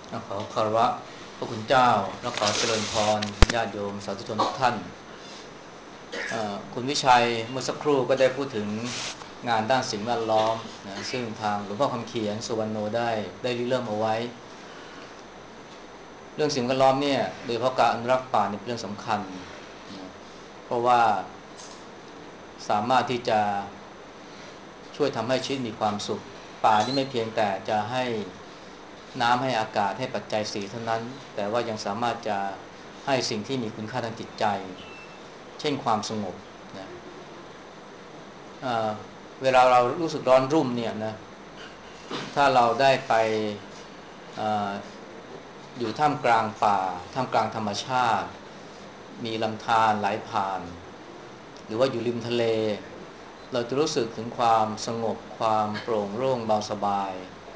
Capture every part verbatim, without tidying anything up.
ขอคารวะพระคุณเจ้าและขอเจริญพรญาติโยมสาธุชนทุกท่านคุณวิชัยเมื่อสักครู่ก็ได้พูดถึงงานด้านสิ่งแวดล้อมนะซึ่งทางหลวงพ่อคำเขียนสุวรรณโนได้ได้ริเริ่มเอาไว้เรื่องสิ่งแวดล้อมเนี่ยโดยเฉพาะการอนุรักษ์ป่าเป็นเรื่องสำคัญนะเพราะว่าสามารถที่จะช่วยทำให้ชีวิตมีความสุขป่านี่ไม่เพียงแต่จะให้น้ำให้อากาศให้ปัจจัยสีเท่านั้นแต่ว่ายังสามารถจะให้สิ่งที่มีคุณค่าทางจิตใจเช่นความสงบนะเเวลาเรารู้สึกร้อนรุ่มเนี่ยนะถ้าเราได้ไป ออยู่ท่ามกลางป่าท่ามกลางธรรมชาติมีลำธารไหลผ่านหรือว่าอยู่ริมทะเลเราจะรู้สึกถึงความสงบความโปร่งโล่งเบาสบาย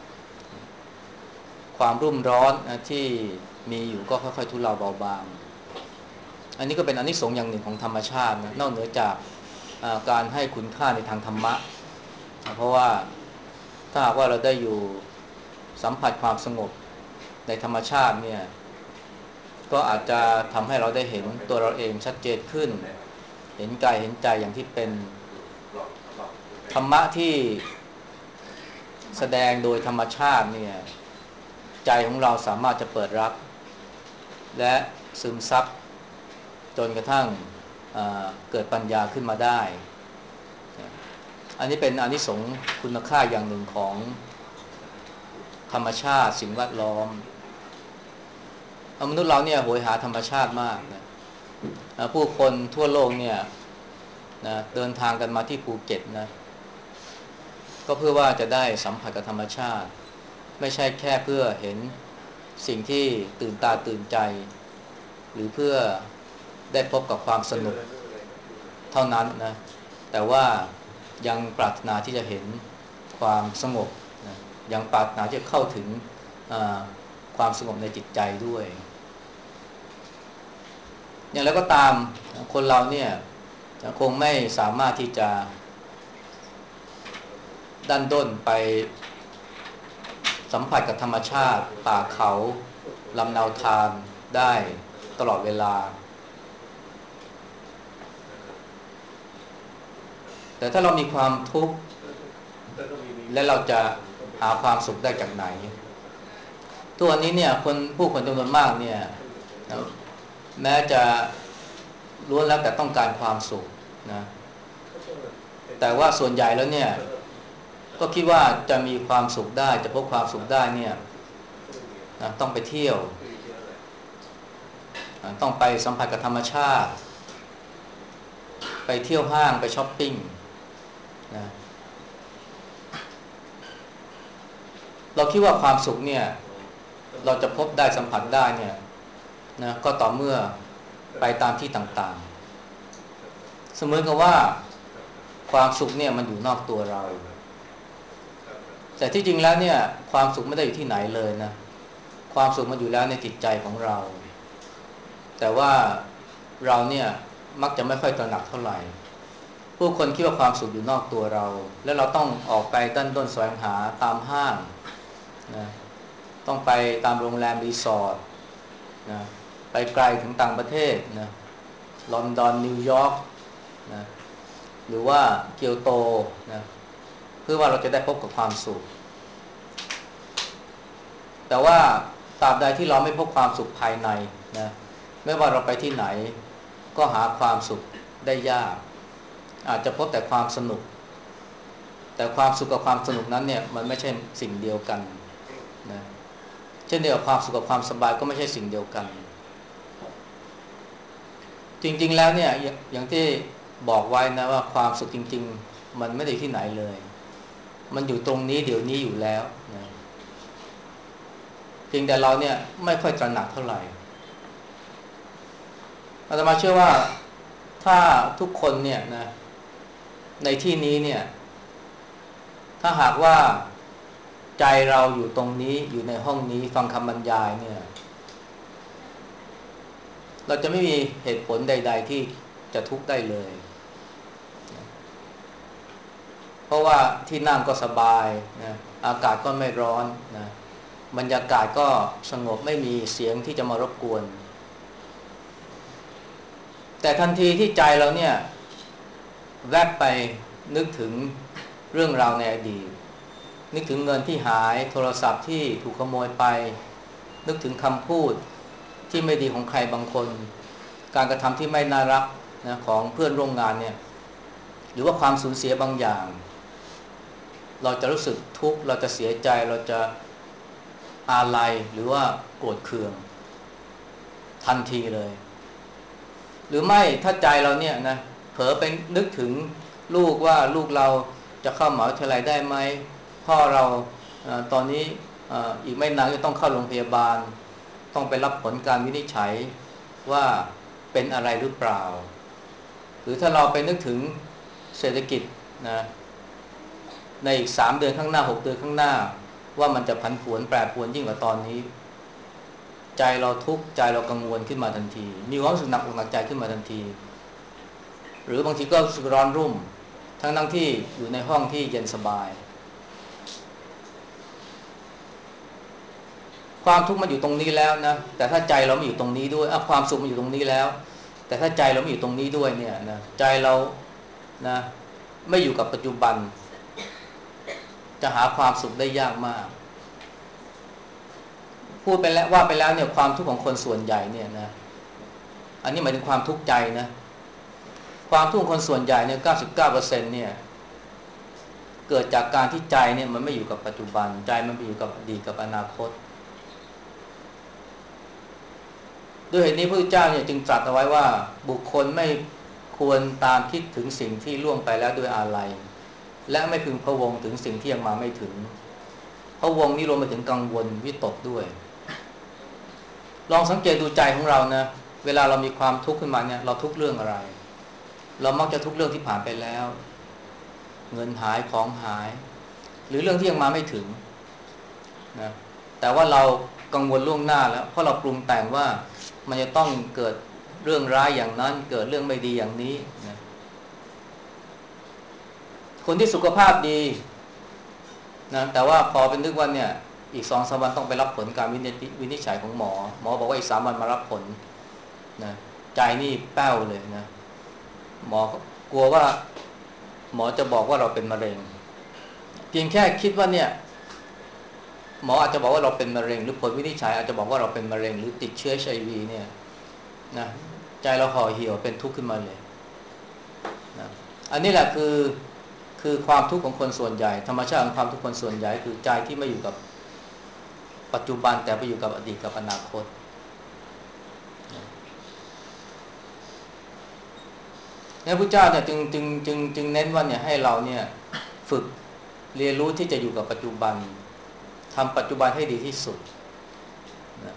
ความรุ่มร้อนนะที่มีอยู่ก็ค่อยๆทุเลาเบาบางอันนี้ก็เป็นอานิสงส์อย่างหนึ่งของธรรมชาตินะนอกเหนือจากการให้คุณค่าในทางธรรมะเพราะว่าถ้าหากว่าเราได้อยู่สัมผัสความสงบในธรรมชาติเนี่ยก็อาจจะทำให้เราได้เห็นตัวเราเองชัดเจนขึ้นเห็นกายเห็นใจอย่างที่เป็นธรรมะที่แสดงโดยธรรมชาติเนี่ยใจของเราสามารถจะเปิดรับและซึมซับจนกระทั่งเเกิดปัญญาขึ้นมาได้อันนี้เป็นอานิสงส์คุณค่าอย่างหนึ่งของธรรมชาติสิ่งแวดล้อมมนุษย์เราเนี่ยโหยหาธรรมชาติมากนะผู้คนทั่วโลกเนี่ยนะเดินทางกันมาที่ภูเก็ตนะก็เพื่อว่าจะได้สัมผัสกับธรรมชาติไม่ใช่แค่เพื่อเห็นสิ่งที่ตื่นตาตื่นใจหรือเพื่อได้พบกับความสนุกเท่านั้นนะแต่ว่ายังปรารถนาที่จะเห็นความสงบนะยังปรารถนาที่จะเข้าถึงความสงบในจิตใจด้วยอย่างไรก็ตามคนเราเนี่ยคงไม่สามารถที่จะดันด้นไปสัมผัสกับธรรมชาติป่าเขาลำนาวทานได้ตลอดเวลาแต่ถ้าเรามีความทุกข์และเราจะหาความสุขได้จากไหนทุกวันนี้เนี่ยคนผู้คนจำนวนมากเนี่ยแม้จะล้วนแล้วแต่ต้องการความสุขนะแต่ว่าส่วนใหญ่แล้วเนี่ยก็คิดว่าจะมีความสุขได้จะพบความสุขได้เนี่ยนะต้องไปเที่ยวต้องไปสัมผัสกับธรรมชาติไปเที่ยวห้างไปช้อปปิ้งนะเราคิดว่าความสุขเนี่ยเราจะพบได้สัมผัสได้เนี่ยนะก็ต่อเมื่อไปตามที่ต่างๆเสมือนกับว่าความสุขเนี่ยมันอยู่นอกตัวเราแต่ที่จริงแล้วเนี่ยความสุขไม่ได้อยู่ที่ไหนเลยนะความสุขมันอยู่แล้วในจิตใจของเราแต่ว่าเราเนี่ยมักจะไม่ค่อยตระหนักเท่าไหร่ผู้คนคิดว่าความสุขอยู่นอกตัวเราแล้วเราต้องออกไปดันด้นแสวงหาตามห้างนะต้องไปตามโรงแรมรีสอร์ทนะไปไกลถึงต่างประเทศนะลอนดอนนิวยอร์กนะหรือว่าเกียวโตนะเพื่อว่าเราจะได้พบกับความสุขแต่ว่าตราบใดที่เราไม่พบความสุขภายในนะไม่ว่าเราไปที่ไหนก็หาความสุขได้ยากอาจจะพบแต่ความสนุกแต่ความสุขกับความสนุกนั้นเนี่ยมันไม่ใช่สิ่งเดียวกันนะเช่นเดียวกับความสุขกับความสบายก็ไม่ใช่สิ่งเดียวกันจริงๆแล้วเนี่ยอย่างที่บอกไว้นะว่าความสุขจริงๆมันไม่ได้ที่ไหนเลยมันอยู่ตรงนี้เดี๋ยวนี้อยู่แล้วนะเพียงแต่เราเนี่ยไม่ค่อยตระหนักเท่าไหร่อาตมาเชื่อว่าถ้าทุกคนเนี่ยนะในที่นี้เนี่ยถ้าหากว่าใจเราอยู่ตรงนี้อยู่ในห้องนี้ฟังคำบรรยายเนี่ยเราจะไม่มีเหตุผลใดๆที่จะทุกข์ได้เลยเพราะว่าที่นั่งก็สบายนะอากาศก็ไม่ร้อนนะบรรยากาศก็สงบไม่มีเสียงที่จะมารบกวนแต่ทันทีที่ใจเราเนี่ยแวบไปนึกถึงเรื่องราวในอดีตนึกถึงเงินที่หายโทรศัพท์ที่ถูกขโมยไปนึกถึงคำพูดที่ไม่ดีของใครบางคนการกระทำที่ไม่น่ารักนะของเพื่อนร่วมงานเนี่ยหรือว่าความสูญเสียบางอย่างเราจะรู้สึกทุกข์เราจะเสียใจเราจะอาลัยหรือว่าโกรธเคืองทันทีเลยหรือไม่ถ้าใจเราเนี่ยนะเผลอไปนึกถึงลูกว่าลูกเราจะเข้ามหาวิทยาลัยได้ไหมพ่อเราเอ่อตอนนี้เอ่ออีกไม่นานจะต้องเข้าโรงพยาบาลต้องไปรับผลการวินิจฉัยว่าเป็นอะไรหรือเปล่าหรือถ้าเราไปนึกถึงเศรษฐกิจนะในอีกสามเดือนข้างหน้าหกเดือนข้างหน้าว่ามันจะผันผวนแปรปรวนยิ่งกว่าตอนนี้ใจเราทุกข์ใจเรากังวลขึ้นมาทันทีมีความรู้สึกหนักอกหนักใจขึ้นมาทันทีหรือบางทีก็รู้สึกร้อนรุ่มทั้งทั้งที่อยู่ในห้องที่เย็นสบายความทุกข์มันอยู่ตรงนี้แล้วนะแต่ถ้าใจเราไม่อยู่ตรงนี้ด้วยอ่ะความสุขมันอยู่ตรงนี้แล้วแต่ถ้าใจเราไม่อยู่ตรงนี้ด้วยเนี่ยนะใจเรานะไม่อยู่กับปัจจุบันจะหาความสุขได้ยากมากพูดไปแล้วว่าไปแล้วเนี่ยความทุกข์ของคนส่วนใหญ่เนี่ยนะอันนี้หมายถึงความทุกข์ใจนะความทุกข์ของคนส่วนใหญ่เนี่ย เก้าสิบเก้าเปอร์เซ็นต์ เนี่ยเกิดจากการที่ใจเนี่ยมันไม่อยู่กับปัจจุบันใจมันไปอยู่กับอดีตกับอนาคตด้วยเหตุนี้พระพุทธเจ้าเนี่ยจึงตรัสเอาไว้ว่าบุคคลไม่ควรตามคิดถึงสิ่งที่ล่วงไปแล้วด้วยอาลัยและไม่พึงพะวงถึงสิ่งที่ยังมาไม่ถึงพะวงนี้รวมไปถึงกังวลวิตกด้วยลองสังเกตดูใจของเรานะเวลาเรามีความทุกข์ขึ้นมาเนี่ยเราทุกข์เรื่องอะไรเรามักจะทุกข์เรื่องที่ผ่านไปแล้วเงินหายของหายหรือเรื่องที่ยังมาไม่ถึงนะแต่ว่าเรากังวลล่วงหน้าแล้วเพราะเราปรุงแต่งว่ามันจะต้องเกิดเรื่องร้ายอย่างนั้นเกิดเรื่องไม่ดีอย่างนี้นะคนที่สุขภาพดีนะแต่ว่าพอเป็นนึกว่าเนี่ยอีกสองสามวันต้องไปรับผลการวินิจฉัยของหมอหมอบอกว่าอีกสามวันมารับผลนะใจนี่แป้วเลยนะหมอกลัวว่าหมอจะบอกว่าเราเป็นมะเร็งเพียงแค่คิดว่าเนี่ยหมออาจจะบอกว่าเราเป็นมะเร็งหรือผลวินิจฉัยอาจจะบอกว่าเราเป็นมะเร็งหรือติดเชื้อ เอช ไอ วี เนี่ยนะใจเราห่อเหี่ยวเป็นทุกข์ขึ้นมาเลยนะอันนี้แหละคือคือความทุกข์ของคนส่วนใหญ่ธรรมชาติของความทุกข์คนส่วนใหญ่คือใจที่ไม่อยู่กับปัจจุบันแต่ไปอยู่กับอดีตกับอนาคตเนี่ยพระเจ้าเนี่ยจึงจึงจึงจึงเน้นว่าเนี่ยให้เราเนี่ยฝึกเรียนรู้ที่จะอยู่กับปัจจุบันทำปัจจุบันให้ดีที่สุดนะ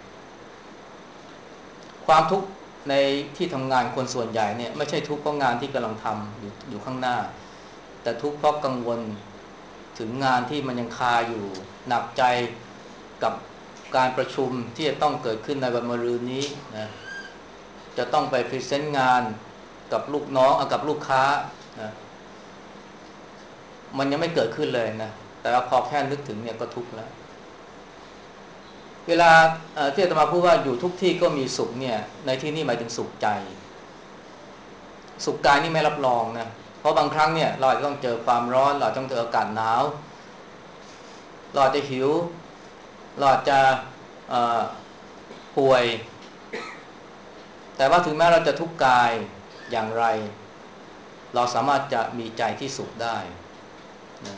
ความทุกข์ในที่ทำงานคนส่วนใหญ่เนี่ยไม่ใช่ทุกข์เพราะงานที่กำลังทำอยู่อยู่ข้างหน้าแต่ทุกข์เพราะกังวลถึงงานที่มันยังคาอยู่หนักใจกับการประชุมที่จะต้องเกิดขึ้นในวันมะรืนนี้นะจะต้องไปพรีเซนต์งานกับลูกน้องกับลูกค้านะมันยังไม่เกิดขึ้นเลยนะแต่ว่าพอแค่นึกถึงเนี่ยก็ทุกข์แล้วเวลาที่อาตมาพูดว่าอยู่ทุกที่ก็มีสุขเนี่ยในที่นี้หมายถึงสุขใจสุขกายนี่ไม่รับรองนะเพราะบางครั้งเนี่ยเราอาจจะต้องเจอความร้อนเราต้องเจออากาศหนาวเราอาจจะหิวเราอาจจะป่วยแต่ว่าถึงแม้เราจะทุกข์กายอย่างไรเราสามารถจะมีใจที่สุขได้นะ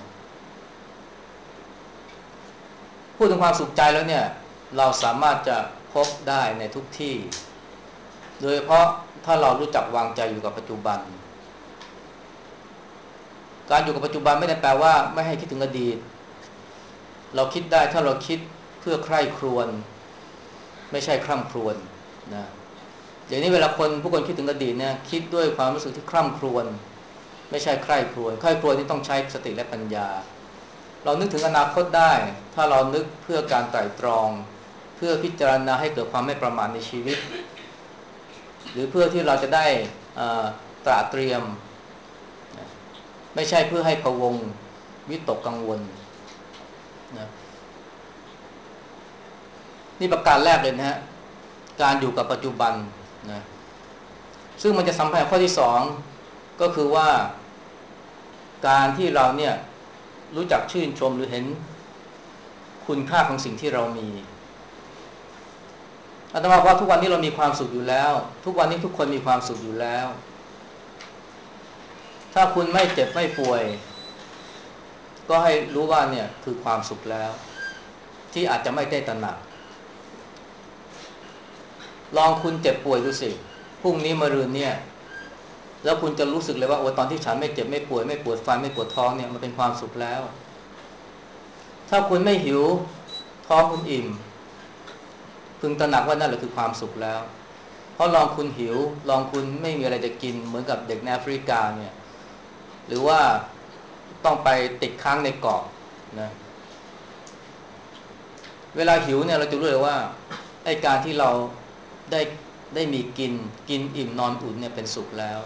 พูดถึงความสุขใจแล้วเนี่ยเราสามารถจะพบได้ในทุกที่โดยเฉพาะถ้าเรารู้จักวางใจอยู่กับปัจจุบันการอยู่กับปัจจุบันไม่ได้แปลว่าไม่ให้คิดถึงอดีตเราคิดได้ถ้าเราคิดเพื่อใคร่ครวญไม่ใช่คร่ำครวญนะอย่างนี้เวลาคนผู้คนคิดถึงอดีตเนี่ยคิดด้วยความรู้สึกที่คร่ำครวญไม่ใช่ใคร่ครวญใคร่ครวญนี่ต้องใช้สติและปัญญาเรานึกถึงอนาคตได้ถ้าเรานึกเพื่อการไตร่ตรองเพื่อพิจารณาให้เกิดความไม่ประมาทในชีวิตหรือเพื่อที่เราจะได้ตระเตรียมไม่ใช่เพื่อให้พะวงวิตกกังวลนะนี่ประการแรกเลยนะฮะการอยู่กับปัจจุบันนะซึ่งมันจะสัมพันธ์ข้อที่สองก็คือว่าการที่เราเนี่ยรู้จักชื่นชมหรือเห็นคุณค่าของสิ่งที่เรามีอาตมาว่าทุกวันนี้เรามีความสุขอยู่แล้วทุกวันนี้ทุกคนมีความสุขอยู่แล้วถ้าคุณไม่เจ็บไม่ป่วยก็ให้รู้ว่าเนี่ยคือความสุขแล้วที่อาจจะไม่ได้ตระหนักลองคุณเจ็บป่วยดูสิพรุ่งนี้มะรืนเนี่ยแล้วคุณจะรู้สึกเลยว่าโอ้ตอนที่ฉันไม่เจ็บไม่ป่วยไม่ปวดฟันไม่ปวดท้องเนี่ยมันเป็นความสุขแล้วถ้าคุณไม่หิวท้องคุณอิ่มพึงตระหนักว่านั่นแหละคือความสุขแล้วเพราะลองคุณหิวลองคุณไม่มีอะไรจะกินเหมือนกับเด็กในแอฟริกาเนี่ยหรือว่าต้องไปติดค้างในเกาะนะเวลาหิวเนี่ยเราจะรู้เลยว่าไอ้การที่เราได้ได้มีกินกินอิ่มนอนอุ่นเนี่ยเป็นสุขแล้ว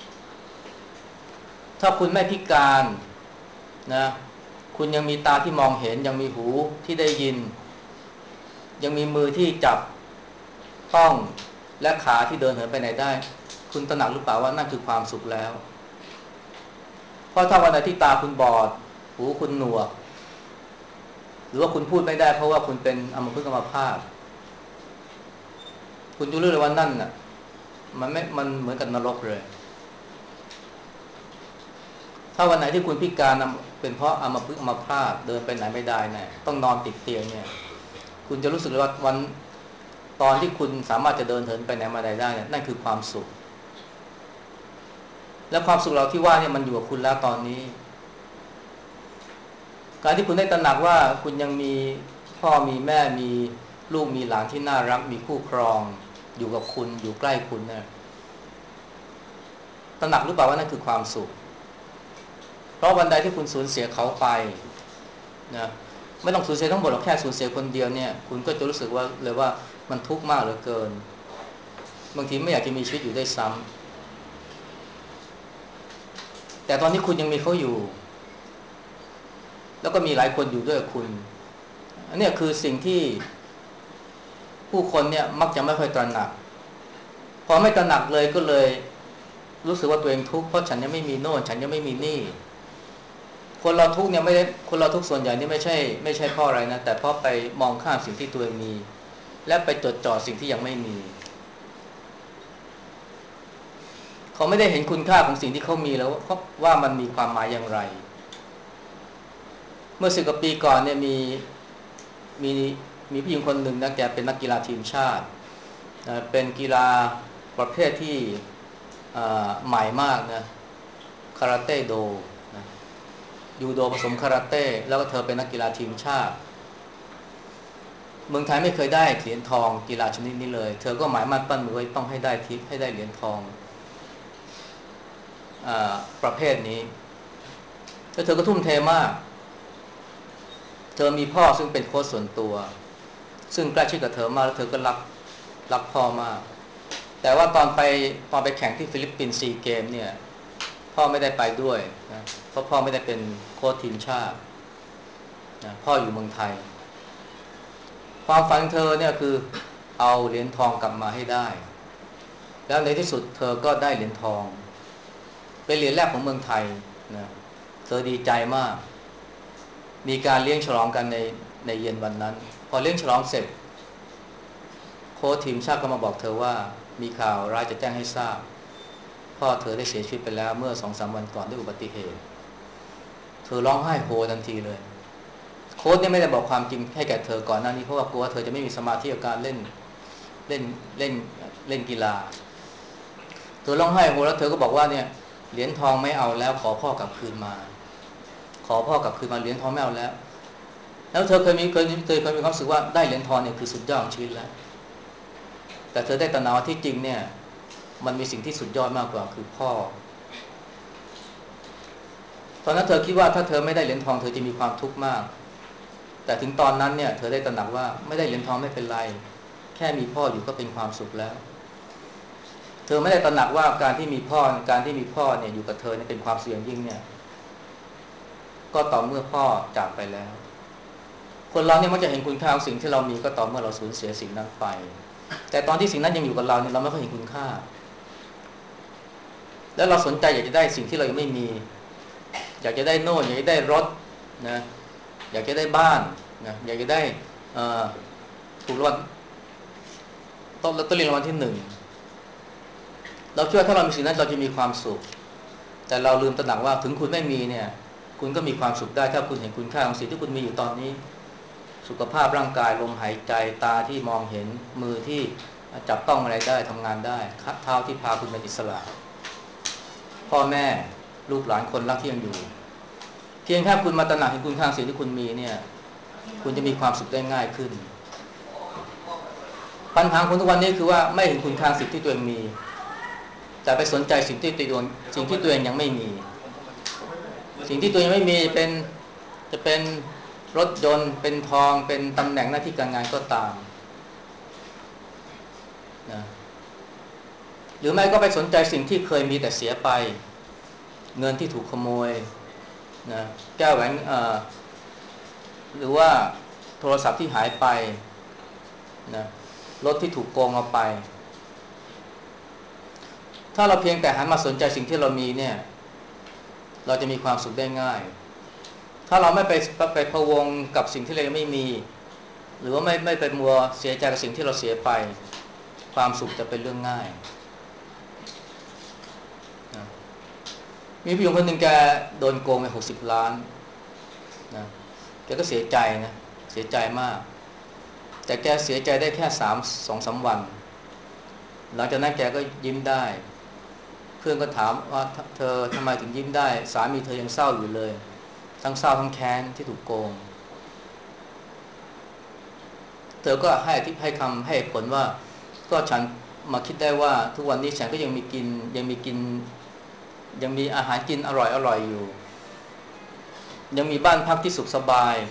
ถ้าคุณไม่พิการนะคุณยังมีตาที่มองเห็นยังมีหูที่ได้ยินยังมีมือที่จับต้องและขาที่เดินเหินไปไหนได้คุณตระหนักหรือเปล่าว่านั่นคือความสุขแล้วเพราะถ้าวันไหนที่ตาคุณบอดหูคุณหนวกหรือว่าคุณพูดไม่ได้เพราะว่าคุณเป็นอัมพฤกษ์อัมพาตคุณจะรู้เลยว่านั่นน่ะมันไม่มันเหมือนกับนรกเลยถ้าวันไหนที่คุณพิการเป็นเพราะอัมพฤกษ์อัมพาตเดินไปไหนไม่ได้เนี่ยต้องนอนติดเตียงเนี่ยคุณจะรู้สึกเลยว่าวันตอนที่คุณสามารถจะเดินเหินไปไหนมาไหนได้เนี่ยนั่นคือความสุขและความสุขเราที่ว่าเนี่ยมันอยู่กับคุณแล้วตอนนี้การที่คุณได้ตระหนักว่าคุณยังมีพ่อมีแม่มีลูกมีหลานที่น่ารักมีคู่ครองอยู่กับคุณอยู่ใกล้คุณเนี่ยตระหนักหรือเปล่าว่านั่นคือความสุขเพราะวันใดที่คุณสูญเสียเขาไปนะไม่ต้องสูญเสียทั้งหมดหรอกแค่สูญเสียคนเดียวเนี่ยคุณก็จะรู้สึกว่าเลยว่ามันทุกข์มากเหลือเกินบางทีไม่อยากจะมีชีวิตอยู่ได้ซ้ำแต่ตอนนี้คุณยังมีเขาอยู่แล้วก็มีหลายคนอยู่ด้วยกับคุณอันนี้คือสิ่งที่ผู้คนเนี่ยมักจะไม่ค่อยตระหนักพอไม่ตระหนักเลยก็เลยรู้สึกว่าตัวเองทุกข์เพราะฉันยังไม่มีโน่นฉันยังไม่มีนี่คนเราทุกข์เนี่ยไม่ได้คนเราทุกข์ส่วนใหญ่นี่ไม่ใช่ไม่ใช่เพราะอะไรนะแต่เพราะไปมองข้ามสิ่งที่ตัวเองมีและไปจดจ่อสิ่งที่ยังไม่มีเขาไม่ได้เห็นคุณค่าของสิ่งที่เขามีแล้วว่ามันมีความหมายอย่างไรเมื่อสิบกว่าปีก่อนเนี่ยมีมีมีผู้หญิงคนหนึ่งนะแกเป็นนักกีฬาทีมชาติเป็นกีฬาประเภทที่ใหม่มากนะคาราเต้โดนะยูโดผสมคาราเต้แล้วก็เธอเป็นนักกีฬาทีมชาติเมืองไทยไม่เคยได้เหรียญทองกีฬาชนิดนี้เลยเธอก็หมายมั่นปั้นมือไว้ต้องให้ได้ทิพย์ให้ได้เหรียญทองอ่าประเภทนี้แล้วเธอก็ทุ่มเทมากเธอมีพ่อซึ่งเป็นโค้ชส่วนตัวซึ่งใกล้ชิดกับเธอมากแล้วเธอก็รักรักพ่อมากแต่ว่าตอนไปตอนไปแข่งที่ฟิลิปปินส์ซีเกมเนี่ยพ่อไม่ได้ไปด้วยนะเพราะพ่อไม่ได้เป็นโค้ชทีมชาตินะพ่ออยู่เมืองไทยความฝันเธอเนี่ยคือเอาเหรียญทองกลับมาให้ได้แล้วในที่สุดเธอก็ได้เหรียญทองเป็นเหรียญแรกของเมืองไทยนะเธอดีใจมากมีการเลี้ยงฉลองกันในในเย็นวันนั้นพอเลี้ยงฉลองเสร็จโค้ชทีมชาติก็มาบอกเธอว่ามีข่าวร้ายจะแจ้งให้ทราบพ่อเธอได้เสียชีวิตไปแล้วเมื่อ สองสาม วันก่อนด้วยอุบัติเหตุเธอร้องไห้โฮทันทีเลยโค้ชเนี่ยไม่ได้บอกความจริงให้แก่เธอก่อนหน้านี้เพราะว่ากลัวเธอจะไม่มีสมาธิกับการเล่นเล่นเล่นเล่นกีฬาเธอร้องไห้โฮแล้วเธอก็บอกว่าเนี่ยเหรียญทองไม่เอาแล้วขอพ่อกลับคืนมาขอพ่อกลับคืนมาเหรียญทองไม่เอาแล้วแล้วเธอเคยมีเคยเคยเคยมีความรู้สึกว่าได้เหรียญทองเนี่ยคือสุดยอดของชีวิตแล้วแต่เธอได้ตระหนักว่าที่จริงเนี่ยมันมีสิ่งที่สุดยอดมากกว่าคือพ่อตอนนั้นเธอคิดว่าถ้าเธอไม่ได้เหรียญทองเธอจะมีความทุกข์มากแต่ถึงตอนนั้นเนี่ยเธอได้ตระหนักว่าไม่ได้เหรียญทองไม่เป็นไรแค่มีพ่ออยู่ก็เป็นความสุขแล้วเธอไม่ได้ตระหนักว่าการที่มีพ่อการที่มีพ่อเนี่ยอยู่กับเธอเนี่ยเป็นความสุขอย่างยิ่งเนี่ยก็ต่อเมื่อพ่อจากไปแล้วคนเราเนี่ยมักจะเห็นคุณค่าของสิ่งที่เรามีก็ต่อเมื่อเราสูญเสียสิ่งนั้นไปแต่ตอนที่สิ่งนั้นยังอยู่กับเราเนี่ยเราไม่ค่อยเห็นคุณค่าแล้วเราสนใจอยากจะได้สิ่งที่เรายังไม่มีอยากจะได้โน่นอยากจะได้รถนะอยากจะได้บ้านนะอยากจะได้ถูกรางวัลต้องลอตเตอรี่รางวัลที่หนึ่งเราเชื่อถ้าเรามีสิ่งนั้นเราจะมีความสุขแต่เราลืมตระหนักว่าถึงคุณไม่มีเนี่ยคุณก็มีความสุขได้ถ้าคุณเห็นคุณค่าของสิ่งที่คุณมีอยู่ตอนนี้สุขภาพร่างกายลมหายใจตาที่มองเห็นมือที่จับต้องอะไรได้ทำงานได้เท้าที่พาคุณเป็นอิสระพ่อแม่ลูกหลานคนรักที่ยังอยู่เพียงแค่คุณมาตระหนักเห็นคุณค่าสิ่งที่คุณมีเนี่ยคุณจะมีความสุขได้ง่ายขึ้นปัญหาคนทุกวันนี้คือว่าไม่เห็นคุณค่าสิ่งที่ตัวเองมีแต่ไปสนใจสิ่งที่ตัวเองสิ่งที่ตัวเองยังไม่มีสิ่งที่ตัวเองไม่มีเป็นจะเป็นรถยนต์เป็นทองเป็นตำแหน่งหน้าที่การงานก็ตามนะหรือไม่ก็ไปสนใจสิ่งที่เคยมีแต่เสียไปเงินที่ถูกขโมยนะแก้วแหวนหรือว่าโทรศัพท์ที่หายไปนะรถที่ถูกโกงเอาไปถ้าเราเพียงแต่หันมาสนใจสิ่งที่เรามีเนี่ยเราจะมีความสุขได้ง่ายถ้าเราไม่ไปไปพะวงกับสิ่งที่เราไม่มีหรือว่าไม่ไม่ไปมัวเสียใจกับสิ่งที่เราเสียไปความสุขจะเป็นเรื่องง่ายนะมีผู้หญิงคนหนึ่งแกโดนโกงไปหกสิบล้านนะแกก็เสียใจนะเสียใจมากแต่แกเสียใจได้แค่สามสองสามวันหลังจากนั้นแกก็ยิ้มได้เพื่อนก็ถามว่าเธอทำไมถึงยิ้มได้สามีเธอยังเศร้าอยู่เลยทั้งเศร้าทั้งแค้นที่ถูกโกงเธอก็ให้ที่ให้คำให้ผลว่าก็ฉันมาคิดได้ว่าทุกวันนี้ฉันก็ยังมีกินยังมีกินยังมีอาหารกินอร่อยอร่อยอยู่ยังมีบ้านพักที่สุขสบาย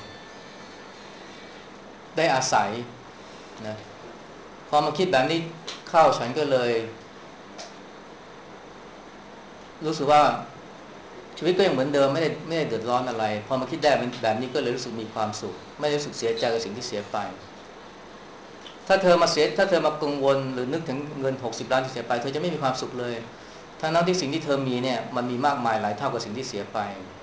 ได้อาศัยนะพอมาคิดแบบนี้เข้าฉันก็เลยรู้สึกว่าชีวิตก็ยังเหมือนเดิมไม่ได้ไม่ได้เดือดร้อนอะไรพอมาคิดได้แบบนี้ก็เลยรู้สึกมีความสุขไม่รู้สึกเสียใจกับสิ่งที่เสียไปถ้าเธอมาเสียถ้าเธอมากังวลหรือนึกถึงเงินหกสิบล้านที่เสียไปเธอจะไม่มีความสุขเลยทั้งนั้นที่สิ่งที่เธอมีเนี่ยมันมีมากมายหลายเท่ากับสิ่งที่เสียไป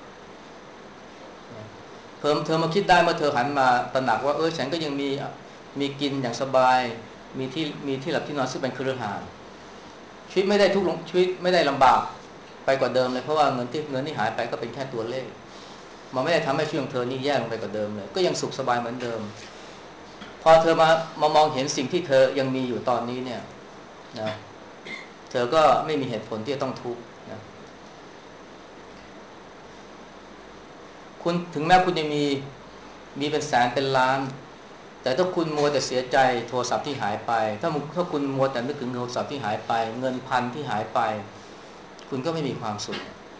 เพิ่มเธอมาคิดได้เมื่อเธอหันมาตระหนักว่าเออฉันก็ยังมีมีกินอย่างสบายมีที่มีที่หลับที่นอนซึ่งเป็นเครือข่ายชีวิตไม่ได้ทุกข์ชีวิตไม่ได้ลำบากไปกว่าเดิมเลยเพราะว่าเงินที่เงินที่หายไปก็เป็นแค่ตัวเลขมันไม่ได้ทำให้ชีวิตของเธอนี่แย่ลงไปกว่าเดิมเลยก็ยังสุขสบายเหมือนเดิมพอเธอมามามองเห็นสิ่งที่เธอยังมีอยู่ตอนนี้เนี่ยนะเธอก็ไม่มีเหตุผลที่จะต้องทุกข์นะคุณถึงแม้คุณจะมีมีเป็นแสนเป็นล้านแต่ถ้าคุณมัวแต่เสียใจโทรศัพท์ที่หายไปถ้าถ้าคุณมัวแต่นึกถึงโทรศัพท์ที่หายไปเงินพันที่หายไปคุณก็ไม่มีความสุข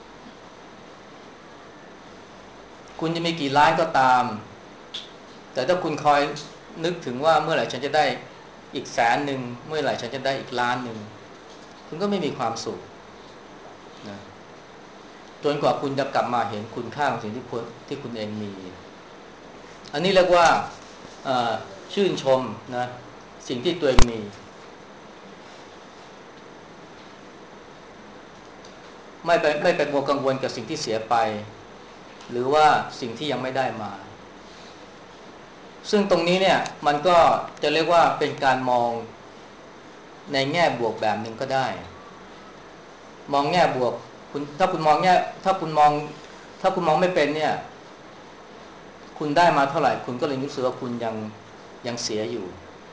คุณจะมีกี่ล้านก็ตามแต่ถ้าคุณคอยนึกถึงว่าเมื่อไหร่ฉันจะได้อีกแสนหนึ่งเมื่อไหร่ฉันจะได้อีกล้านหนึ่งคุณก็ไม่มีความสุขนะจนกว่าคุณจะกลับมาเห็นคุณค่าของสิ่งที่คุณที่คุณเองมีอันนี้เรียกว่าชื่นชมนะสิ่งที่ตัวเองมีไม่ไปไม่ไปมัวกังวลกับสิ่งที่เสียไปหรือว่าสิ่งที่ยังไม่ได้มาซึ่งตรงนี้เนี่ยมันก็จะเรียกว่าเป็นการมองในแง่บวกแบบหนึ่งก็ได้มองแง่บวกคุณถ้าคุณมองแง่ถ้าคุณมองถ้าคุณมองไม่เป็นเนี่ยคุณได้มาเท่าไหร่คุณก็เลยรู้สึกว่าคุณยังยังเสียอยู่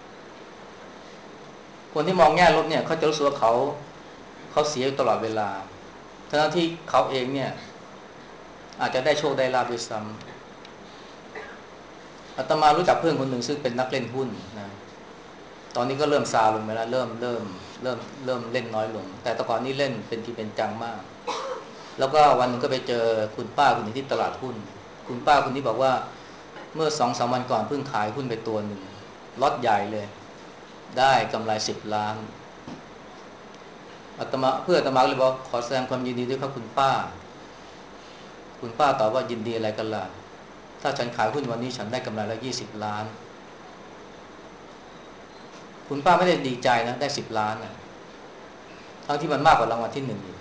คนที่มองแง่ลบเนี่ยเขาจะรู้สึกว่าเขาเขาเสียตลอดเวลาทั้งที่เขาเองเนี่ยอาจจะได้โชคได้ลาภด้วยซ้ำอาตมารู้จักเพื่อนคนหนึ่งซึ่งเป็นนักเล่นหุ้นนะตอนนี้ก็เริ่มซาลงไปแล้วเริ่มเริ่มเริ่มเริ่มเล่นน้อยลงแต่ตอนนี้เล่นเป็นที่เป็นจังมากแล้วก็วันนึงก็ไปเจอคุณป้าคนนึงที่ตลาดหุ้นคุณป้าคนนี้บอกว่าเมื่อ สองสาม วันก่อนเพิ่งขายหุ้นไปตัวนึงล็อตใหญ่เลยได้กำไรสิบล้านอาตมาเพื่ออาตมาเลยบอกขอแสดงความยินดีด้วยครับคุณป้าคุณป้าตอบว่ายินดีอะไรกันล่ะถ้าฉันขายหุ้นวันนี้ฉันได้กำไรแล้วยี่สิบล้านคุณป้าไม่ได้ดีใจนะได้สิบล้านนะทั้งที่มันมากกว่ารางวัลที่หนึ่งอีก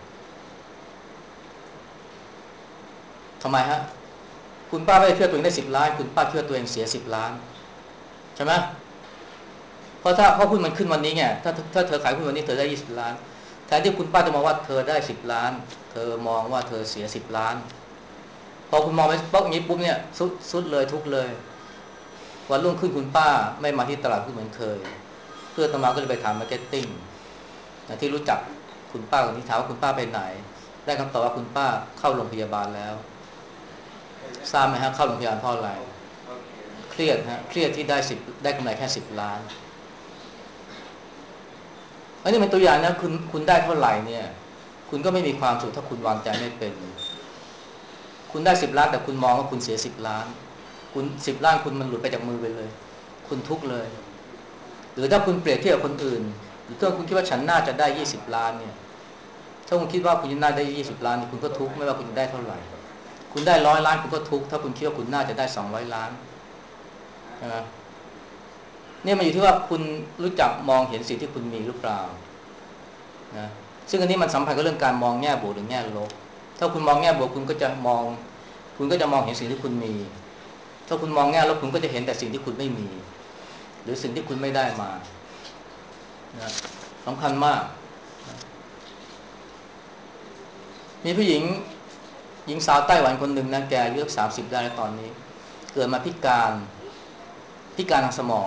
ทำไมฮะคุณป้าไม่ได้เชื่อตัวเองได้สิบล้านคุณป้าเชื่อตัวเองเสียสิบล้านใช่ไหมเพราะถ้าเพราะหุ้นมันขึ้นวันนี้ไงถ้าถ้าเธอขายหุ้นวันนี้เธอได้ยี่สิบล้านแทนที่คุณป้าจะมองว่าเธอได้สิบล้านเธอมองว่าเธอเสียสิบล้านพอคุณมองไปป๊อกงี้ปุ๊บเนี่ยสุดสุดเลยทุกเลยวันรุ่งขึ้นคุณป้าไม่มาที่ตลาดหุ้นเหมือนเคยเพื่อนตมาก็เลยไปถามมาร์เก็ตติ้งที่รู้จักคุณป้าคนนี้ถามว่าคุณป้าไปไหนได้คำตอบว่าคุณป้าเข้าโรงพยาบาลแล้วทราบไหมฮะเข้าโรงพยาบาลเพราะอะไรเครียดฮะเครียดที่ได้สิบได้กำไรแค่สิบล้านอันนี้เป็นตัวอย่างนะคุณคุณได้เท่าไหร่เนี่ยคุณก็ไม่มีความสุขถ้าคุณวางใจไม่เป็นคุณได้สิบล้านแต่คุณมองว่าคุณเสียสิบล้านคุณสิบล้านคุณมันหลุดไปจากมือไปเลยคุณทุกข์เลยหรือถ้าคุณเปรียบเทียบกับคนอื่นหรือถ้าคุณคิดว่าฉันน่าจะได้ยี่สิบล้านเนี่ยถ้าคุณคิดว่าคุณน่าได้ยี่สิบล้านคุณก็ทุกข์ไม่ว่าคุณได้เท่าไหร่คุณได้ร้อยล้านคุณก็ทุกข์ถ้าคุณคิดว่าคุณน่าจะได้สองร้อยล้านใช่ไหมเนี่ยมันอยู่ที่ว่าคุณรู้จักมองเห็นสิ่งที่คุณมีหรือเปล่านะซึ่งอันนี้มันสัมพันธ์กับเรื่องการมองแง่บวกหรือแง่ลบถ้าคุณมองแง่บวกคุณก็จะมองคุณก็จะมองเห็นสิ่งที่คุณมีถ้าคุณมองแง่ลบคุณก็จะเห็นแต่สิ่งที่คุณไม่มีหรือสิ่งที่คุณไม่ได้มานะสำคัญมากนะมีผู้หญิงหญิงสาวไต้หวันคนหนึ่งนะแกอายุสามสิบได้แล้วตอนนี้เกิดมาพิการพิการทางสมอง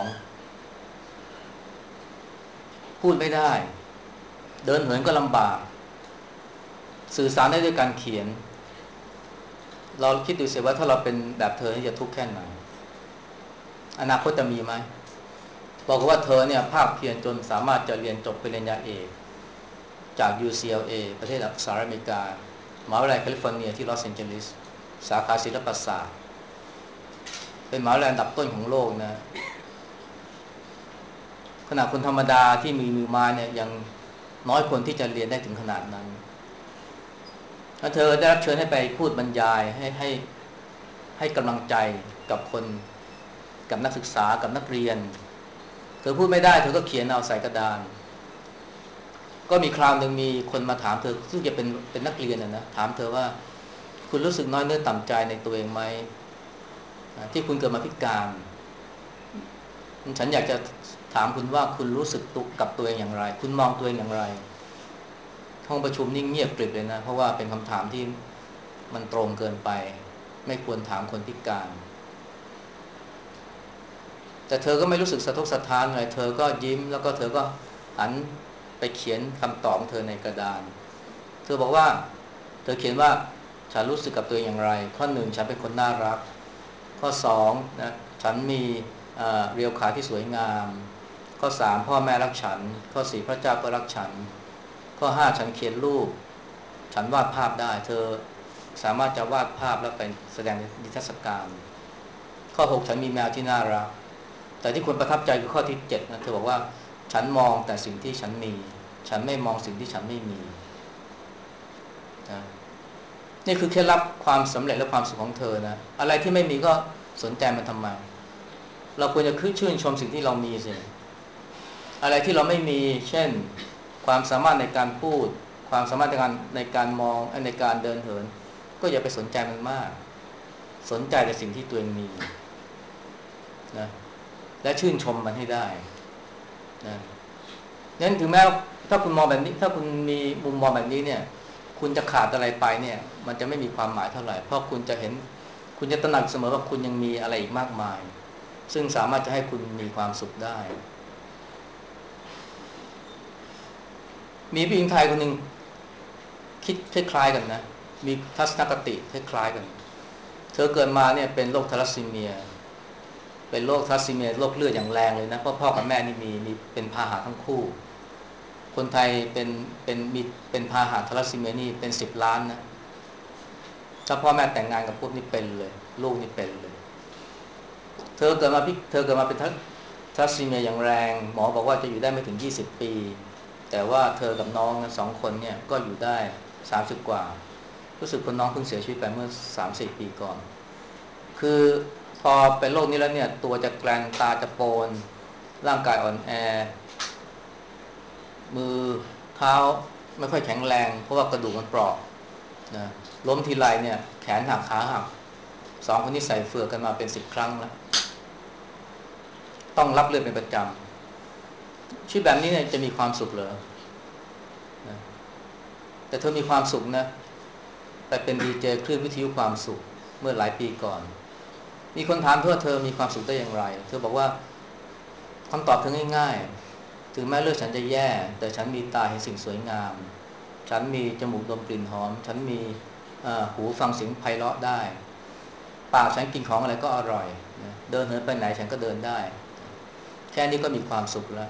พูดไม่ได้เดินเหินก็ลำบากสื่อสารได้ด้วยการเขียนเราคิดดูสิว่าถ้าเราเป็นแบบเธอจะทุกข์แค่ไหนอนาคตจะมีไหมบอกว่าเธอเนี่ยภาคเพียรจนสามารถจะเรียนจบปริญญาเอกจาก ยู ซี แอล เอ ประเทศสหรัฐอเมริกามหาวิทยาลัยแคลิฟอร์เนียที่ลอสแอนเจลิสสาขาศิลปศาสตร์เป็นมหาวิทยาลัยอันดับต้นของโลกนะขณะคนธรรมดาที่มีมือไม้เนี่ยยังน้อยคนที่จะเรียนได้ถึงขนาดนั้นแล้วเธอได้รับเชิญให้ไปพูดบรรยายให้ให้ให้กำลังใจกับคนกับนักศึกษากับนักเรียนเธอพูดไม่ได้เธอก็เขียนเอาใส่กระดานก็มีคราวหนึ่งมีคนมาถามเธอซึ่งจะเป็นเป็นนักเรียนนะนะถามเธอว่าคุณรู้สึกน้อยเนื้อต่ำใจในตัวเองไหมที่คุณเกิดมาพิการฉันอยากจะถามคุณว่าคุณรู้สึกตุกับตัวเองอย่างไรคุณมองตัวเองอย่างไรห้องประชุมนิ่งเงียบกริบเลยนะเพราะว่าเป็นคำถามที่มันตรงเกินไปไม่ควรถามคนพิการแต่เธอก็ไม่รู้สึกสะทกสะท้านอะไรเธอก็ยิ้มแล้วก็เธอก็หันไปเขียนคำตอบของเธอในกระดานเธอบอกว่าเธอเขียนว่าฉันรู้สึกกับตัวเองอย่างไรข้อหนึ่งฉันเป็นคนน่ารักข้อสองนะฉันมีเรียวขาที่สวยงามข้อสามพ่อแม่รักฉันข้อสี่พระเจ้าก็รักฉันข้อห้าฉันเขียนรูปฉันวาดภาพได้เธอสามารถจะวาดภาพแล้วไปแสดงในนิทรรศการข้อหกฉันมีแมวที่น่ารักแต่ที่คนประทับใจคือข้อที่เจ็ดนะเธอบอกว่าฉันมองแต่สิ่งที่ฉันมีฉันไม่มองสิ่งที่ฉันไม่มีนะนี่คือเคล็ดลับความสำเร็จและความสุขของเธอนะอะไรที่ไม่มีก็สนใจมันทำไมเราควรจะชื่นชมสิ่งที่เรามีสิอะไรที่เราไม่มีเช่นความสามารถในการพูดความสามารถในการในการมองในการเดินเหินก็อย่าไปสนใจมันมากสนใจแต่สิ่งที่ตัวเองมีนะและชื่นชมมันให้ได้นะนั้นถึงแม้ถ้าคุณมองแบบนี้ถ้าคุณมีมุมมองแบบนี้เนี่ยคุณจะขาดอะไรไปเนี่ยมันจะไม่มีความหมายเท่าไหร่เพราะคุณจะเห็นคุณจะตระหนักเสมอว่าคุณยังมีอะไรอีกมากมายซึ่งสามารถจะให้คุณมีความสุขได้มีผู้หญิงไทยคนหนึ่งคิดคล้ายๆกันนะมีทัศนคติคล้ายๆกันเธอเกิดมาเนี่ยเป็นโรคทาลัสซีเมียเป็นโรคทาลัสซีเมียโรคเลือดอย่างแรงเลยนะเพราะพ่อกับแม่นี่มีมีเป็นพาหะทั้งคู่คนไทยเป็นเป็นมีเป็นพาหะทาลัสซีเมียนี่เป็นสิบล้านนะถ้าพ่อแม่แต่งงานกับปุ๊บนี่เป็นเลยลูกนี่เป็นเลยเธอเกิดมาพี่เธอเกิดมาเป็นทัลัสซีเมียอย่างแรงหมอบอกว่าจะอยู่ได้ไม่ถึงยี่สิบปีแต่ว่าเธอกับน้องสองคนเนี่ยก็อยู่ได้สามสิบกว่ารู้สึกคนน้องเพิ่งเสียชีวิตไปเมื่อ สามถึงสี่ ปีก่อนคือพอเป็นโรคนี้แล้วเนี่ยตัวจะแกรนตาจะโปนร่างกายอ่อนแอมือเท้าไม่ค่อยแข็งแรงเพราะว่ากระดูกมันเปราะนะล้มทีไรเนี่ยแขนหักขาหักสองคนนี้ใส่เฟือกกันมาเป็นสิบครั้งแล้วต้องรับเลือดเป็นประจำชีวิตแบบนี้เนี่ยจะมีความสุขเหรอนะแต่เธอมีความสุขนะไปเป็นดีเจคลื่นวิทยุความสุขเมื่อหลายปีก่อนมีคนถามเธอเธอมีความสุขได้อย่างไรเธอบอกว่าคำตอบเธอง่ายๆถึงแม้เลือดฉันจะแย่แต่ฉันมีตาเห็นสิ่งสวยงามฉันมีจมูกดมกลิ่นหอมฉันมีหูฟังเสียงไพเราะได้ปากฉันกินของอะไรก็อร่อยเดินเหินไปไหนฉันก็เดินได้แค่นี้ก็มีความสุขแล้ว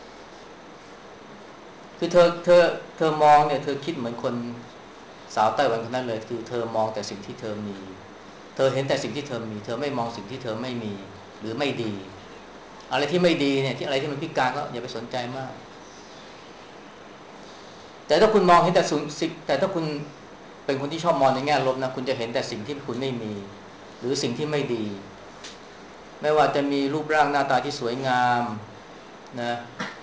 คือเธอเธอเธอมองเนี่ยเธอคิดเหมือนคนสาวไต้หวันคนนั้นเลยคือเธอมองแต่สิ่งที่เธอมีเธอเห็นแต่สิ่งที่เธอมีเธอไม่มองสิ่งที่เธอไม่มีหรือไม่ดีอะไรที่ไม่ดีเนี่ยที่อะไรที่มันพิการก็อย่าไปสนใจมากแต่ถ้าคุณมองเห็นแต่สิ่งแต่ถ้าคุณเป็นคนที่ชอบมองในแง่ลบนะคุณจะเห็นแต่สิ่งที่คุณไม่มีหรือสิ่งที่ไม่ดีไม่ว่าจะมีรูปร่างหน้าตาที่สวยงามนะ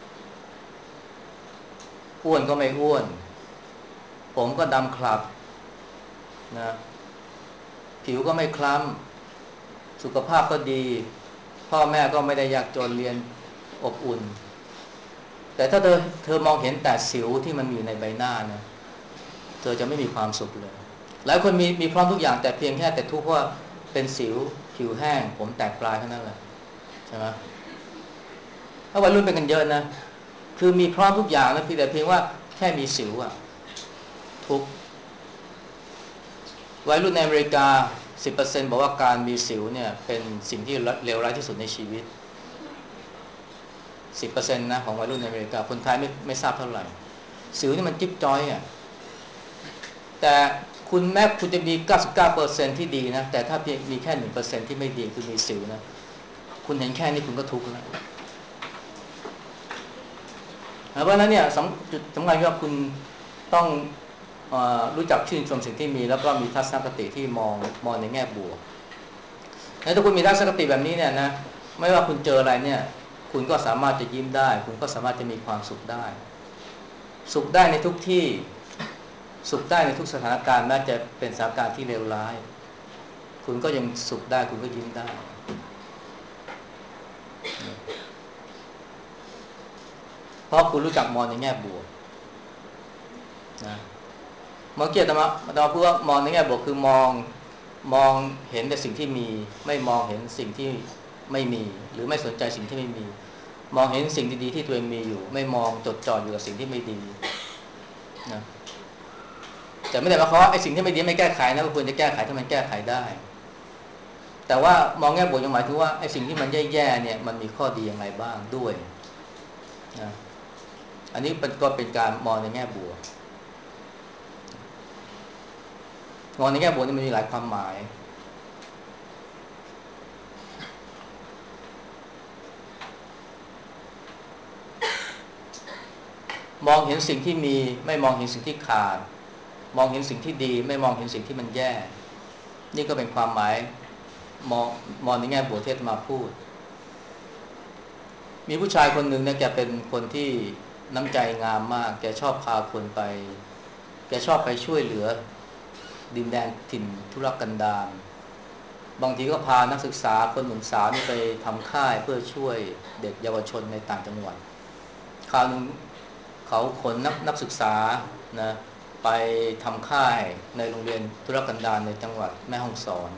อ้วนก็ไม่อ้วนผมก็ดำคลับนะผิวก็ไม่คล้ำสุขภาพก็ดีพ่อแม่ก็ไม่ได้ยากจนเรียนอบอุ่นแต่ถ้าเธอเธอมองเห็นแต่สิวที่มันอยู่ในใบหน้านะเธอจะไม่มีความสุขเลยหลายคนมีมีพร้อมทุกอย่างแต่เพียงแค่แต่ทุกข์ว่าเป็นสิวผิวแห้งผมแตกปลายเท่านั้นแหละใช่ไหมถ้าวัยรุ่นเป็นกันเยอะนะคือมีพร้อมทุกอย่างนะเพียงแต่เพียงว่าแค่มีสิวอะทุกข์วัยรุ่นในอเมริกา สิบเปอร์เซ็นต์ บอกว่าการมีสิวเนี่ยเป็นสิ่งที่เลวร้ายที่สุดในชีวิต สิบเปอร์เซ็นต์ นะของวัยรุ่นในอเมริกาคนไทยไม่ไม่ทราบเท่าไหร่สิวนี่มันจิ๊บจ้อยอ่ะแต่คุณแม้คุณจะมี เก้าสิบเก้าเปอร์เซ็นต์ ที่ดีนะแต่ถ้าเพียงมีแค่ หนึ่งเปอร์เซ็นต์ ที่ไม่ดีคือมีสิวนะคุณเห็นแค่นี้คุณก็ทุกข์แล้วเพราะฉะนั้นเนี่ยจุดสำคัญคือว่าคุณต้องรู้จักชื่นชมสิ่งที่มีแล้วก็มีทัศนคติที่มองมองในแง่บวกแล้วถ้าคุณมีทัศนคติแบบนี้เนี่ยนะไม่ว่าคุณเจออะไรเนี่ยคุณก็สามารถจะยิ้มได้คุณก็สามารถจะมีความสุขได้สุขได้ในทุกที่สุขได้ในทุกสถานการณ์แม้จะเป็นสถานการณ์ที่เลวร้ายคุณก็ยังสุขได้คุณก็ยิ้มได้เพราะคุณรู้จักมองในแง่บวกนะเมื่อกี้อาตมาอาตมาพูดว่ามองในแง่บวกคือมองมองเห็นแต่สิ่งที่มีไม่มองเห็นสิ่งที่ไม่มีหรือไม่สนใจสิ่งที่ไม่มีมองเห็นสิ่งดีๆที่ตัวเองมีอยู่ไม่มองจดจ่ออยู่กับสิ่งที่ไม่ดีนะแต่ไม่ได้หมายความว่าไอ้สิ่งที่ไม่ดีไม่แก้ไขนะก็ควรจะแก้ไขถ้ามันแก้ไขได้แต่ว่ามองแง่บวกยังหมายถึงว่าไอ้สิ่งที่มันแย่ๆเนี่ยมันมีข้อดีอย่างไรบ้างด้วยนะอันนี้ก็เป็นการมองในแง่บวกมองในแง่บวกนี่มันมีหลายความหมายมองเห็นสิ่งที่มีไม่มองเห็นสิ่งที่ขาดมองเห็นสิ่งที่ดีไม่มองเห็นสิ่งที่มันแย่นี่ก็เป็นความหมายมองมองในแง่บวกที่มาพูดมีผู้ชายคนหนึ่งเนี่ยแกเป็นคนที่น้ำใจงามมากแกชอบพาคนไปแกชอบไปช่วยเหลือดินแดนถิ่นทุรกันดารบางทีก็พานักศึกษาคนหนุ่มสาวนี่ไปทำค่ายเพื่อช่วยเด็กเยาวชนในต่างจังหวัดคราวนึงเขาขนนักนักศึกษานะไปทำค่ายในโรงเรียนทุรกันดารในจังหวัดแม่ฮ่องสอน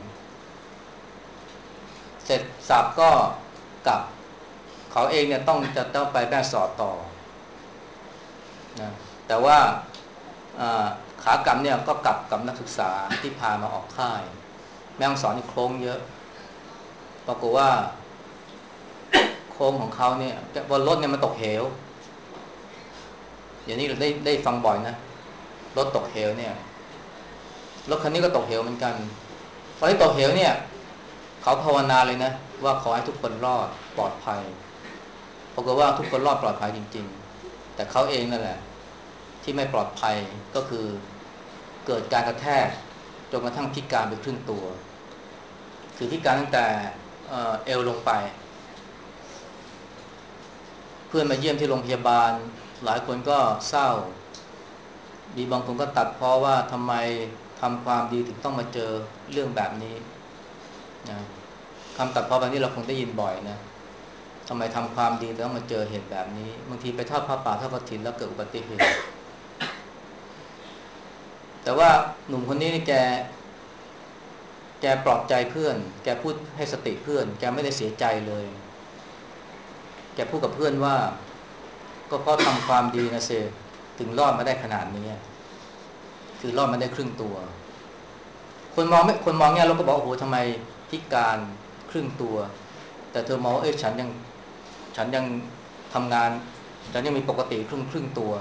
เสร็จสับก็กลับเขาเองเนี่ยต้องจะต้องไปแม่สอดต่อนะแต่ว่าขากลับเนี่ยก็กลับกับนักศึกษาที่พามาออกค่ายแม่ฮ่องสอนนี่โค้งเยอะปรากฏว่าโค้งของเขาเนี่ยบนรถเนี่ยมันตกเหวอย่างนี้เราได้ได้ฟังบ่อยนะรถตกเหวเนี่ยรถคันนี้ก็ตกเหวเหมือนกันพอที่ตกเหวเนี่ยเขาภาวนาเลยนะว่าขอให้ทุกคนรอดปลอดภัยปรากฏว่าทุกคนรอดปลอดภัยจริงๆแต่เขาเองนั่นแหละที่ไม่ปลอดภัยก็คือเกิดการกระแทกจนกระทั่งพิการไปครึ่งตัวคืคือพิการตั้งแต่เอวลงไปเพื่อนมาเยี่ยมที่โรงพยาบาลหลายคนก็เศร้ามีบางคนก็ตัดเพราะว่าทำไมทำความดีถึงต้องมาเจอเรื่องแบบนี้นะคำตัดเพราะแบบนี้เราคงได้ยินบ่อยนะทำไมทำความดีต้องมาเจอเหตุแบบนี้บางทีไปทอดผ้าป่าทอดกฐินแล้วเกิดอุบัติเหตุแต่ว่าหนุ่มคนนี้นี่แกแกปลอบใจเพื่อนแกพูดให้สติเพื่อนแกไม่ได้เสียใจเลยแกพูดกับเพื่อนว่าก็เพราะทำความดีนะเซถึงรอดมาได้ขนาดนี้คือรอดมาได้ครึ่งตัวคนมองไม่คนมองเนี่ยเราก็บอกโอ้โหทำไมพิการครึ่งตัวแต่เธอมองเอ้ยฉันยังฉันยังทำงานฉันยังมีปกติครึ่งครึ่งตัว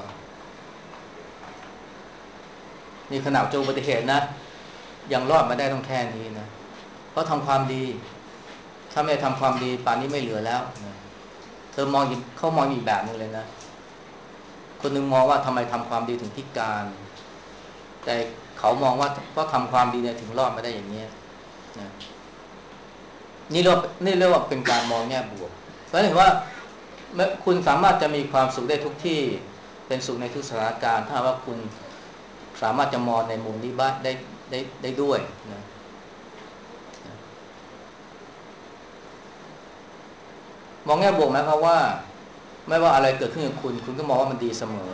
นี่ขนาดเจออุบัติเหตุนะยังรอดมาได้ต้องแค่นี้นะเพราะทำความดีถ้าไม่ทำความดีป่านนี้ไม่เหลือแล้วนะเธอมองเขามองอีกแบบนึงเลยนะคนนึงมองว่าทำไมทำความดีถึงพิการแต่เขามองว่าเพราะทำความดีเนี่ยถึงรอดมาได้อย่างนี้นะนี่เรานี่เรียกว่าเป็นการมองแง่บวกเพราะเห็นว่าคุณสามารถจะมีความสุขได้ทุกที่เป็นสุขในทุกสถานการณ์ถ้าว่าคุณสามารถจะมองในมุมนี้บ้างได้ได้ได้ด้วยนะมองแง่บวกไหมครับว่าไม่ว่าอะไรเกิดขึ้นกับคุณคุณก็มองว่ามันดีเสมอ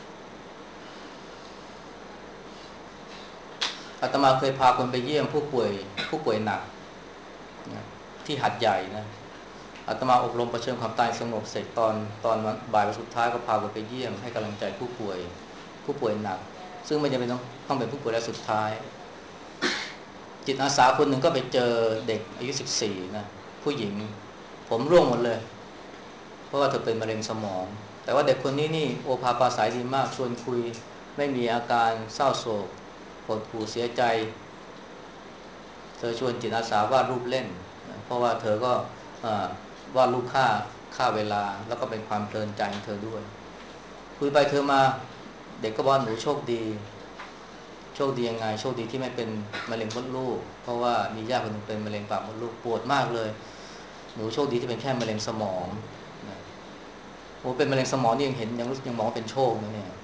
อาตมาเคยพาคนไปเยี่ยมผู้ป่วยผู้ป่วยหนักนะที่หัดใหญ่นะอาตมาอบรมประชิญความตายสงบเสร็จตอนตอนบ่ายวันสุดท้ายก็พาคนไปเยี่ยมให้กำลังใจผู้ป่วยผู้ป่วยหนักซึ่งไม่จำเป็นต้องต้องเป็นผู้ป่วยรายสุดท้ายจิตอาสาคนหนึ่งก็ไปเจอเด็กอายุสิบสี่นะผู้หญิงผมร่วงหมดเลยเพราะว่าเธอเป็นมะเร็งสมองแต่ว่าเด็กคนนี้นี่โอภาปราศัยดีมากชวนคุยไม่มีอาการเศร้าโศกหดหู่เสียใจเธอชวนจิตอาสาวาดรูปเล่นนะเพราะว่าเธอก็วาดรูปค่าค่าเวลาแล้วก็เป็นความเพลินใจของเธอด้วยคุยไปเธอมาเด็กก็บอกหนูโชคดีโชคดียังไงโชคดีที่ไม่เป็นมะเร็งมดลูกเพราะว่ามีญาติคนนึงเป็นมะเร็งปากมดลูกปวดมากเลยหนูโชคดีที่เป็นแค่มะเร็งสมองนะโอ้เป็นมะเร็งสมองนี่ยังเห็นยังรู้ยังมองว่าเป็นโชคนะเนี่ย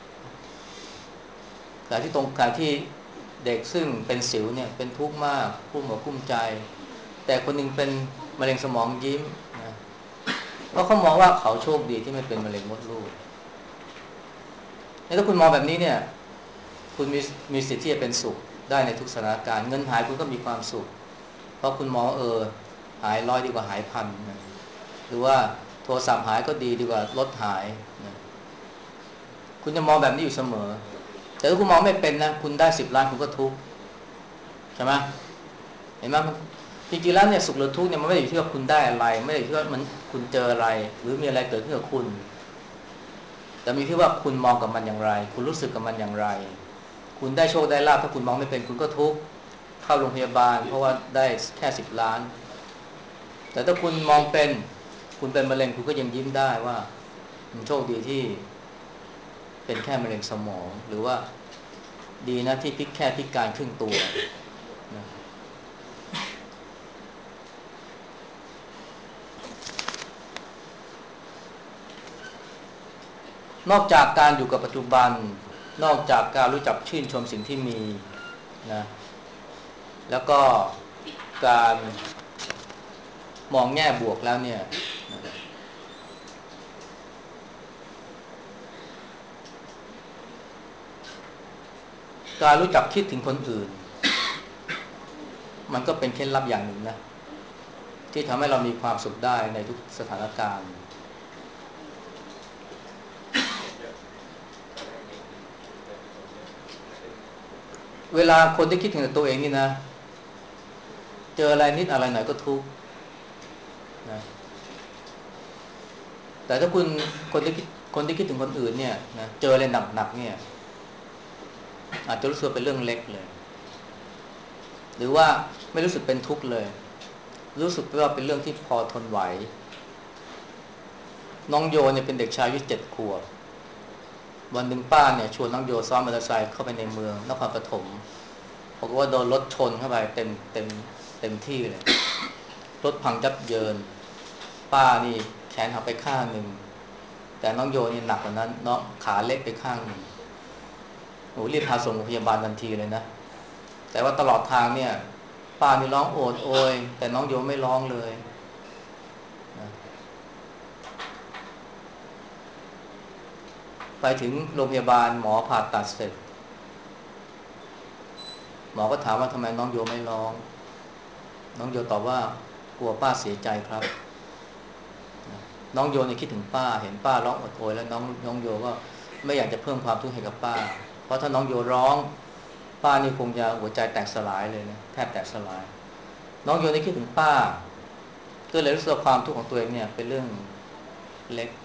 แต่ที่ตรงการที่เด็กซึ่งเป็นสิวเนี่ยเป็นทุกข์มากกุ้มอกกุ้มใจแต่คนนึงเป็นมะเร็งสมองยิ้มนะเพราะเขามองว่าเขาโชคดีที่ไม่เป็นมะเร็งมดลูกถ้าคุณมองแบบนี้เนี่ยคุณมีมีสิทธิ์ที่จะเป็นสุขได้ในทุกสถานการณ์เงินหายคุณก็มีความสุขเพราะคุณมองเออหายร้อยดีกว่าหายพันนะหรือว่าโทรศัพท์หายก็ดีดีกว่ารถหายนะคุณจะมองแบบนี้อยู่เสมอแต่ถ้าคุณมองไม่เป็นนะคุณได้สิบล้านคุณก็ทุกข์ใช่ไหมเห็นไหมจริงๆแล้วเนี่ยสุขหรือทุกข์เนี่ยมันไม่ได้อยู่ที่ว่าคุณได้อะไรไม่ได้อยู่ที่ว่ามันคุณเจออะไรหรือมีอะไรเกิดขึ้นกับคุณแต่มีที่ว่าคุณมองกับมันอย่างไรคุณรู้สึกกับมันอย่างไรคุณได้โชคได้ลาภถ้าคุณมองไม่เป็นคุณก็ทุกข์เข้าโรงพยาบาลเพราะว่าได้แค่สิบล้านแต่ถ้าคุณมองเป็นคุณเป็นมะเร็งคุณก็ยังยิ้มได้ว่ามันโชคดีที่เป็นแค่มะเร็งสมองหรือว่าดีนะที่พิกแค่พิการครึ่งตัวนะนอกจากการอยู่กับปัจจุบันนอกจากการรู้จักชื่นชมสิ่งที่มีนะแล้วก็การมองแง่บวกแล้วเนี่ยการรู้จักคิดถึงคนอื่นมันก็เป็นเคล็ดลับอย่างหนึ่งนะที่ทำให้เรามีความสุขได้ในทุกสถานการณ์เวลาคนที่คิดถึงแต่ตัวเองนี่นะเจออะไรนิดอะไรหน่อยก็ทุกข์นะแต่ถ้าคุณคนที่คิดคนที่คิดถึงคนอื่นเนี่ยนะเจออะไรหนักๆเนี่ยอาจจะรู้สึกเป็นเรื่องเล็กเลยหรือว่าไม่รู้สึกเป็นทุกข์เลยรู้สึกว่าเป็นเรื่องที่พอทนไหวน้องโยเนี่ยเป็นเด็กชายอายุเจ็ดขวบวันหนึ่งป้าเนี่ยชวนน้องโยซ้อนมอเตอร์ไซค์เข้าไปในเมืองนครปฐมบอกว่าโดนรถชนเข้าไปเต็มเต็มเต็มที่เลยรถพังยับเยินป้านี่แขนหักไปข้างหนึ่งแต่น้องโยนี่หนักกว่านั้นเนาะขาเล็กไปข้างหนึ่งโอ้รีบพาส่งโรงพยาบาลทันทีเลยนะแต่ว่าตลอดทางเนี่ยป้านี่ร้องโอดโอยแต่น้องโยไม่ร้องเลยนะไปถึงโรงพยาบาลหมอผ่าตัดเสร็จหมอก็ถามว่าทำไมน้องโยไม่ร้องน้องโยตอบว่ากลัวป้าเสียใจครับน้องโยเนี่ยคิดถึงป้าเห็นป้าร้องโอดโอยแล้วน้องน้องโยก็ไม่อยากจะเพิ่มความทุกข์ให้กับป้าเพราะถ้าน้องโยร้องป้านี่คงจะหัวใจแตกสลายเลยนะแทบแตกสลายน้องโยนี่คิดถึงป้าก็เลยรู้สึกความทุกข์ของตัวเองเนี่ยเป็นเรื่องเล็ก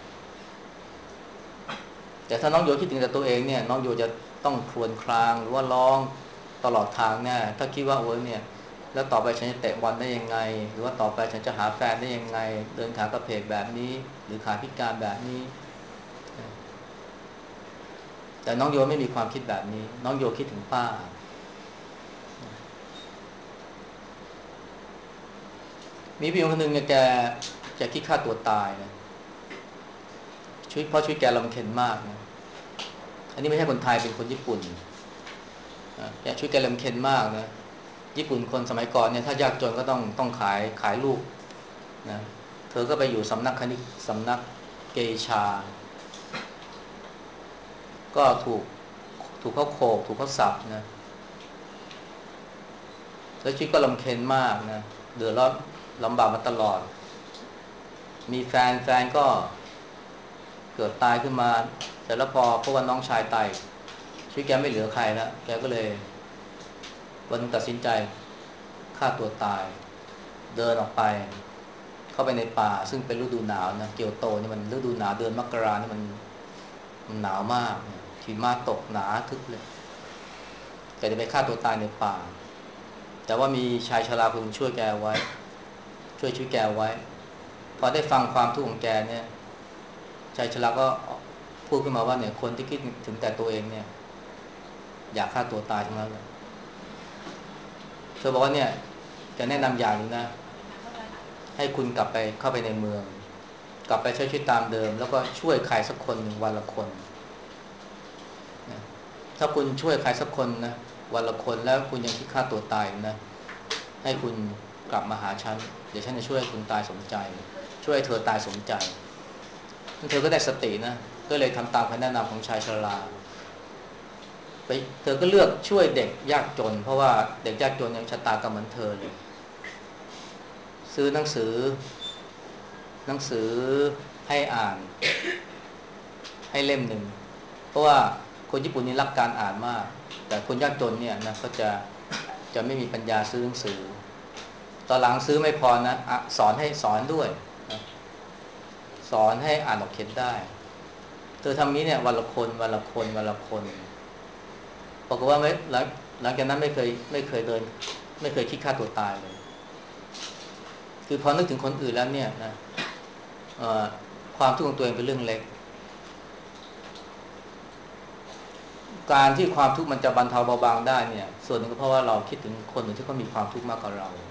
แต่ถ้าน้องโยคิดถึงแต่ตัวเองเนี่ยน้องโยจะต้องครวญครางหรือว่าร้องตลอดทางแน่ถ้าคิดว่าโอ้ยเนี่ยแล้วต่อไปฉันจะเตะบอลได้ยังไงหรือว่าต่อไปฉันจะหาแฟนได้ยังไงเดินขากระเพกแบบนี้หรือขาพิการแบบนี้แต่น้องโยไม่มีความคิดแบบนี้น้องโยคิดถึงป้ามีพี่คนหนึ่งเนี่ยแกแกคิดฆ่าตัวตายนะชีวิตเพราะชีวิตแกลำเค็ญมากนะอันนี้ไม่ใช่คนไทยเป็นคนญี่ปุ่นแกชีวิตแกลำเค็ญมากนะญี่ปุ่นคนสมัยก่อนเนี่ยถ้ายากจนก็ต้องต้องขายขายลูกนะเธอก็ไปอยู่สำนักคณิกสำนักเกชาก็ถูกถูกเขาโขกถูกเขาสับนะแล้วชีวิตก็ลำเค็ญมากนะเดือดร้อนลำบากมาตลอดมีแฟนแฟนก็เกิดตายขึ้นมาแต่แล้วพอเพราะว่าน้องชายตายชีวิตแกไม่เหลือใครแล้วแกก็เลยวันนึงตัดสินใจฆ่าตัวตายเดินออกไปเข้าไปในป่าซึ่งเป็นฤดูหนาวนะเกียวโตนี่มันฤดูหนาวเดือนมกรานี่มันมันหนาวมากหิมะตกหนาทึบเลยแกจะไปฆ่าตัวตายในป่าแต่ว่ามีชายชราคนนึงช่วยแกไว้ช่วยช่วยแกไว้พอได้ฟังความทุกข์ของแกเนี่ยชายชราก็พูดขึ้นมาว่าเนี่ยคนที่คิดถึงแต่ตัวเองเนี่ยอยากฆ่าตัวตายทั้งนั้นเลยเธอบอกว่าเนี่ยจะแนะนำอย่างนึงนะให้คุณกลับไปเข้าไปในเมืองกลับไปใช้ชีวิตตามเดิมแล้วก็ช่วยใครสักคนหนึ่งวันละคนนะถ้าคุณช่วยใครสักคนนะวันละคนแล้วคุณยังคิดฆ่าตัวตายนะให้คุณกลับมาหาฉันเดี๋ยวฉันจะช่วยคุณตายสมใจช่วยเธอตายสมใจเธอก็ได้สตินะก็เลยทำตามคำแนะนำของชายชราไปเธอก็เลือกช่วยเด็กยากจนเพราะว่าเด็กยากจนยังชะตากรรมเหมือนเธอเลยซื้อหนังสือหนังสือให้อ่านให้เล่มหนึ่งเพราะว่าคนญี่ปุ่นนี่รักการอ่านมากแต่คนยากจนเนี่ยนะก็จะจะไม่มีปัญญาซื้อหนังสือตอนหลังซื้อไม่พอนะอะสอนให้สอนด้วยนะสอนให้อ่านออกเขียนได้เธอทำนี้เนี่ยวันละคนวันละคนวันละคนบอกว่าไม่หลังหลังจากนั้นไม่เคยไม่เคยเดินไม่เคยคิดฆ่าตัวตายเลยคือพอนึกถึงคนอื่นแล้วเนี่ยนะความทุกข์ของตัวเองเป็นเรื่องเล็กการที่ความทุกข์มันจะบรรเทาเบาบางได้เนี่ยส่วนหนึ่งก็เพราะว่าเราคิดถึงคนอื่นที่เขามีความทุกข์มากกว่าเรา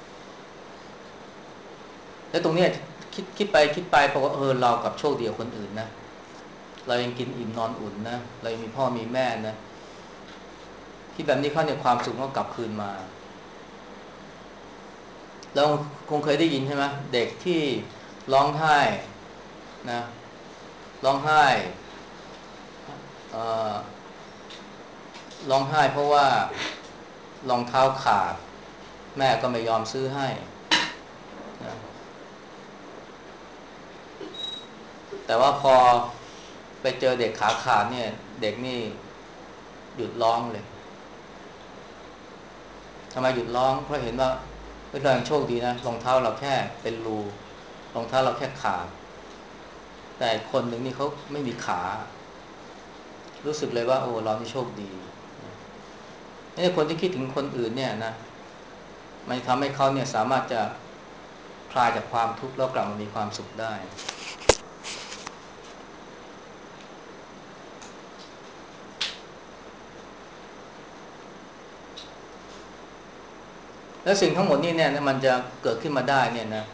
แล้วตรงนี้คิดคิดไปคิดไปเพราะว่าเออเรากับโชคดีกว่าคนอื่นนะเรายังกินอิ่มนอนอุ่นนะเรายังมีพ่อมีแม่นะที่แบบนี้เขาเนี่ยความสุขก็กลับคืนมาเราคงเคยได้ยินใช่ไหมเด็กที่ร้องไห้นะร้องไห้ร้องไห้เพราะว่ารองเท้าขาดแม่ก็ไม่ยอมซื้อให้นะแต่ว่าพอไปเจอเด็กขาขาดเนี่ยเด็กนี่หยุดร้องเลยทำไมหยุดร้องเพราะเห็นว่าเรายังโชคดีนะรองเท้าเราแค่เป็นรูรองเท้าเราแค่ขาดแต่คนหนึ่งนี่เขาไม่มีขารู้สึกเลยว่าโอ้เรานี่โชคดีนี่คนที่คิดถึงคนอื่นเนี่ยนะมันทำให้เขาเนี่ยสามารถจะคลายจากความทุกข์แล้วกลับมามีความสุขได้แล้วสิ่งทั้งหมดนี้เนี่ยมันจะเกิดขึ้นมาได้เนี่ยนะ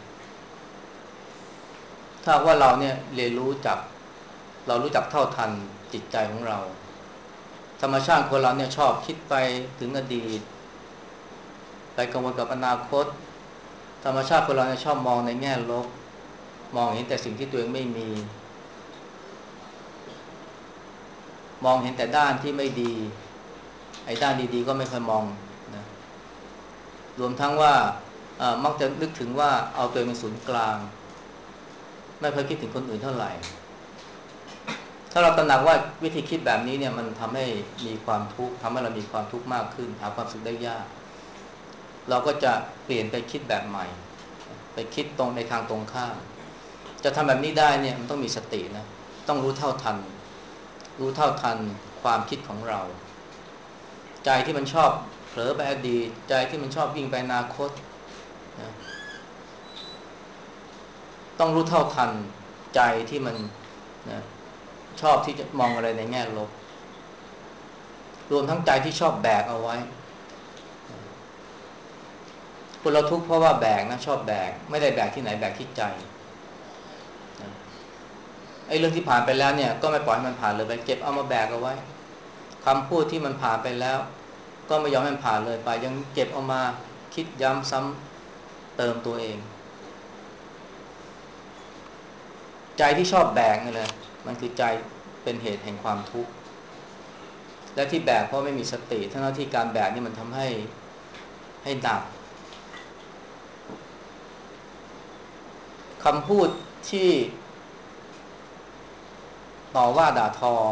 ถ้าว่าเราเนี่ยเรียนรู้จักเรารู้จักเท่าทันจิตใจของเราธรรมชาติคนเราเนี่ยชอบคิดไปถึงอดีตไปกังวลกับอนาคตธรรมชาติคนเราเนี่ยชอบมองในแง่ลบมองเห็นแต่สิ่งที่ตัวเองไม่มีมองเห็นแต่ด้านที่ไม่ดีไอ้ด้านดีๆก็ไม่ค่อยมองนะรวมทั้งว่ามักจะนึกถึงว่าเอาตัวเองเป็นศูนย์กลางไม่ค่อยคิดถึงคนอื่นเท่าไหร่ถ้าเราตระหนักว่าวิธีคิดแบบนี้เนี่ยมันทำให้มีความทุกข์ทำให้เรามีความทุกข์มากขึ้นหาความสุขได้ยากเราก็จะเปลี่ยนไปคิดแบบใหม่ไปคิดตรงในทางตรงข้ามจะทำแบบนี้ได้เนี่ยมันต้องมีสตินะต้องรู้เท่าทันรู้เท่าทันความคิดของเราใจที่มันชอบเผลอไปอดีตใจที่มันชอบวิ่งไปอนาคตนะต้องรู้เท่าทันใจที่มันนะชอบที่จะมองอะไรในแง่ลบรวมทั้งใจที่ชอบแบกเอาไว้คนเราทุกข์เพราะว่าแบกนะชอบแบกไม่ได้แบกที่ไหนแบกที่ใจนะไอ้เรื่องที่ผ่านไปแล้วเนี่ยก็ไม่ปล่อยให้มันผ่านเลยไปเก็บเอามาแบกเอาไว้คำพูดที่มันผ่านไปแล้วก็ไม่ยอมให้มันผ่านเลยไปยังเก็บเอามาคิดย้ำซ้ำเติมตัวเองใจที่ชอบแบกนี่แหละมันคือใจเป็นเหตุแห่งความทุกข์และที่แบกเพราะไม่มีสติทั้งที่การแบกนี่มันทำให้ให้หนักคำพูดที่ต่อว่าด่าทอ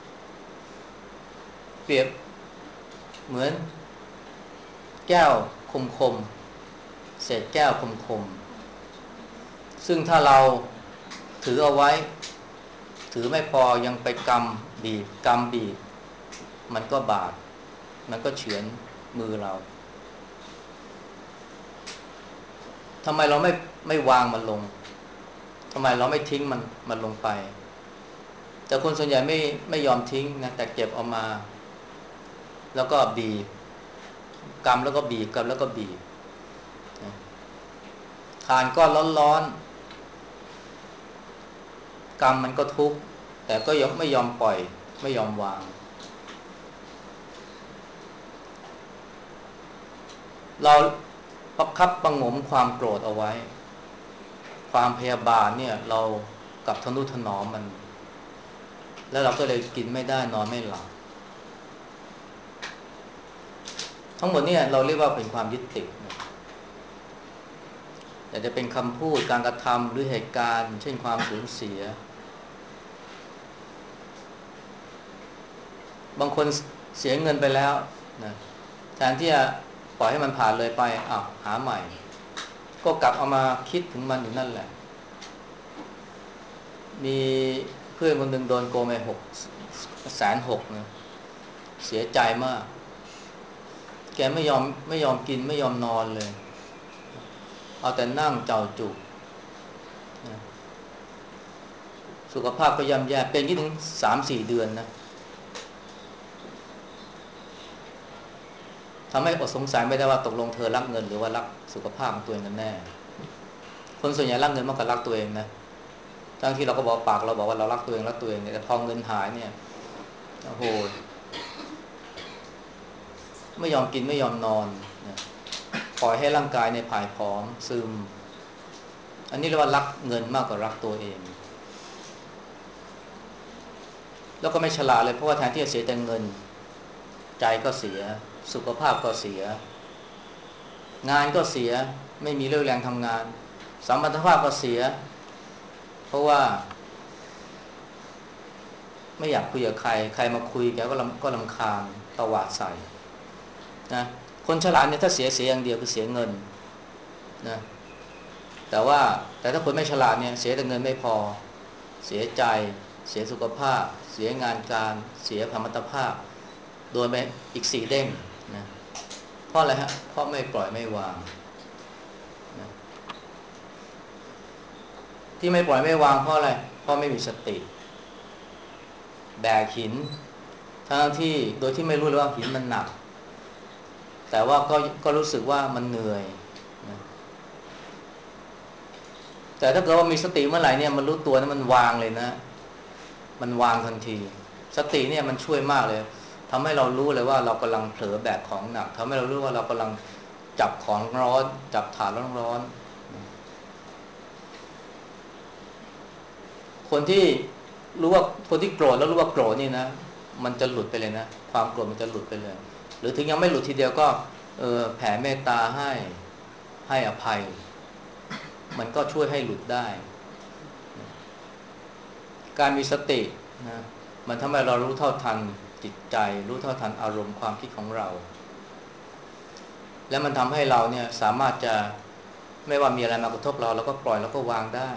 เปรียบเหมือนแก้วคมคมเศษแก้วคมคมซึ่งถ้าเราถือเอาไว้ถือไม่พอยังไปกำบีบกำบีบมันก็บาดมันก็เฉือนมือเราทำไมเราไม่ไม่วางมันลงทำไมเราไม่ทิ้งมันมันลงไปแต่คนส่วนใหญ่ไม่ไม่ยอมทิ้งนะแต่เก็บเอามาแล้วก็บีบกำแล้วก็บีบกำแล้วก็บีบทานก้อนร้อนๆกำมันก็ทุกข์แต่ก็ยังไม่ยอมปล่อยไม่ยอมวางเราประคับประหงมความโกรธเอาไว้ความพยาบาทเนี่ยเรากับทนุถนอมมันแล้วเราก็เลยกินไม่ได้นอนไม่หลับทั้งหมดเนี่ยเราเรียกว่าเป็นความยึดติดแต่จะเป็นคำพูดการกระทำหรือเหตุการณ์เช่นความสูญเสียบางคนเสียเงินไปแล้วนะแทนที่จะปล่อยให้มันผ่านเลยไปอ้าวหาใหม่ก็กลับเอามาคิดถึงมันอยู่นั่นแหละมีเพื่อนคนหนึ่งโดนโกงไปหกแสนหกนะเสียใจมากแกไม่ยอมไม่ยอมกินไม่ยอมนอนเลยเอาแต่นั่งเจ้าจุกนะสุขภาพก็ย่ำแย่เป็นยี่ถึงสามสี่เดือนนะทำให้อดสงสัยไม่ได้ว่าตกลงเธอรักเงินหรือว่ารักสุขภาพของตัวเองกันแน่คนส่วนใหญ่รักเงินมากกว่ารักตัวเองนะทั้งที่เราก็บอกปากเราบอกว่าเรารักตัวเองรักตัวเองแต่พอเงินหายเนี่ยโอ้โหไม่ยอมกินไม่ยอมนอนนะปล่อยให้ร่างกายในผายผอมซึมอันนี้เรียกว่ารักเงินมากกว่ารักตัวเองแล้วก็ไม่ฉลาดเลยเพราะว่าแทนที่จะเสียแต่เงินใจก็เสียสุขภาพก็เสียงานก็เสียไม่มีเรี่ยวแรงทำงานสมรรถภาพก็เสียเพราะว่าไม่อยากคุยกับใครใครมาคุยแกก็ก็รำคาญตวาดใส่นะคนฉลาดเนี่ยถ้าเสียเสียอย่างเดียวคือเสียเงินนะแต่ว่าแต่ถ้าคนไม่ฉลาดเนี่ยเสียแต่เงินไม่พอเสียใจเสียสุขภาพเสียงานการเสียสมรรถภาพโดนไปอีกสี่เด้งนะเพราะอะไรฮะเพราะไม่ปล่อยไม่วางนะที่ไม่ปล่อยไม่วางเพราะอะไรเพราะไม่มีสติแบกหินทั้งที่โดยที่ไม่รู้เลยว่าหินมันหนักแต่ว่าก็ก็รู้สึกว่ามันเหนื่อยนะแต่ถ้าเกิดว่ามีสติเมื่อไหร่เนี่ยมันรู้ตัวนะมันวางเลยนะมันวางทันทีสติเนี่ยมันช่วยมากเลยทำให้เรารู้เลยว่าเรากำลังเผลอแบกของหนักทำให้เรารู้ว่าเรากำลังจับของร้อนจับถาดร้อนๆคนที่รู้ว่าคนที่โกรธแล้วรู้ว่าโกรธนี่นะมันจะหลุดไปเลยนะความโกรธมันจะหลุดไปเลยหรือถึงยังไม่หลุดทีเดียวก็เออแผ่เมตตาให้ให้อภัยมันก็ช่วยให้หลุดได้การมีสตินะมันทำให้เรารู้เท่าทันจิตใจรู้เท่าทันอารมณ์ความคิดของเราแล้วมันทำให้เราเนี่ยสามารถจะไม่ว่ามีอะไรมากระทบเราเราก็ปล่อยแล้วก็วางได้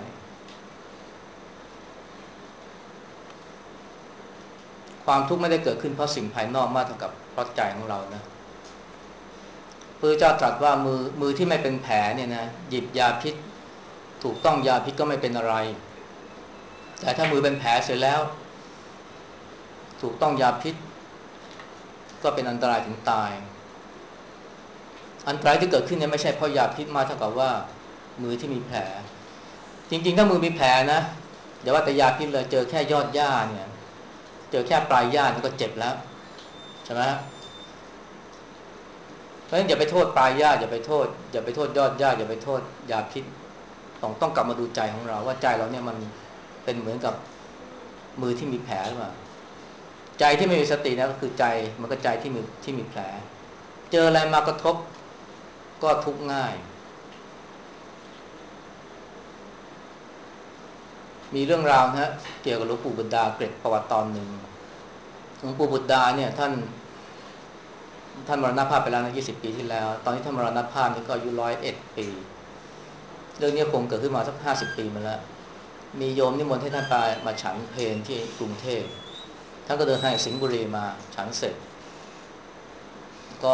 ความทุกข์ไม่ได้เกิดขึ้นเพราะสิ่งภายนอกมากเท่ากับเพราะใจของเรานะพระเจ้าตรัสว่ามือมือที่ไม่เป็นแผลเนี่ยนะหยิบยาพิษถูกต้องยาพิษก็ไม่เป็นอะไรแต่ถ้ามือเป็นแผลเสร็จแล้วถูกต้องยาพิษก็เป็นอันตรายถึงตายอันตรายที่เกิดขึ้นเนี่ยไม่ใช่เพราะยาพิษมาเท่ากับว่ามือที่มีแผลจริงๆถ้ามือมีแผลนะอย่าว่าแต่ยาพิษเลยเจอแค่ยอดหญ้าเนี่ยเจอแค่ปลายหญ้าก็เจ็บแล้วใช่ไหมเพราะฉะนั้นอย่าไปโทษปลายหญ้าอย่าไปโทษอย่าไปโทษยอดหญ้าอย่าไปโทษยาพิษต้องต้องกลับมาดูใจของเราว่าใจเราเนี่ยมันเป็นเหมือนกับมือที่มีแผลหรือเปล่าใจที่ไม่มีสตินะก็คือใจมันก็ใจที่มีที่มีแผลเจออะไรมากระทบก็ทุกข์ง่ายมีเรื่องราวนะฮะเกี่ยวกับหลวงปู่บุตรดาเกร็ดประวัติตอนหนึ่งหลวงปู่บุตรดาเนี่ยท่านท่านมรณภาพไปแล้วนะยี่สิบปีที่แล้วตอนที่ท่านมรณภาพนี่ก็อายุร้อยเอ็ดปีเรื่องนี้คงเกิดขึ้นมาสักห้าสิบปีมาแล้วมีโยมนิมนต์ให้ท่านไปมาฉันเพลที่กรุงเทพท่านก็เดินทางจากสิงห์บุรีมาฉันเสร็จก็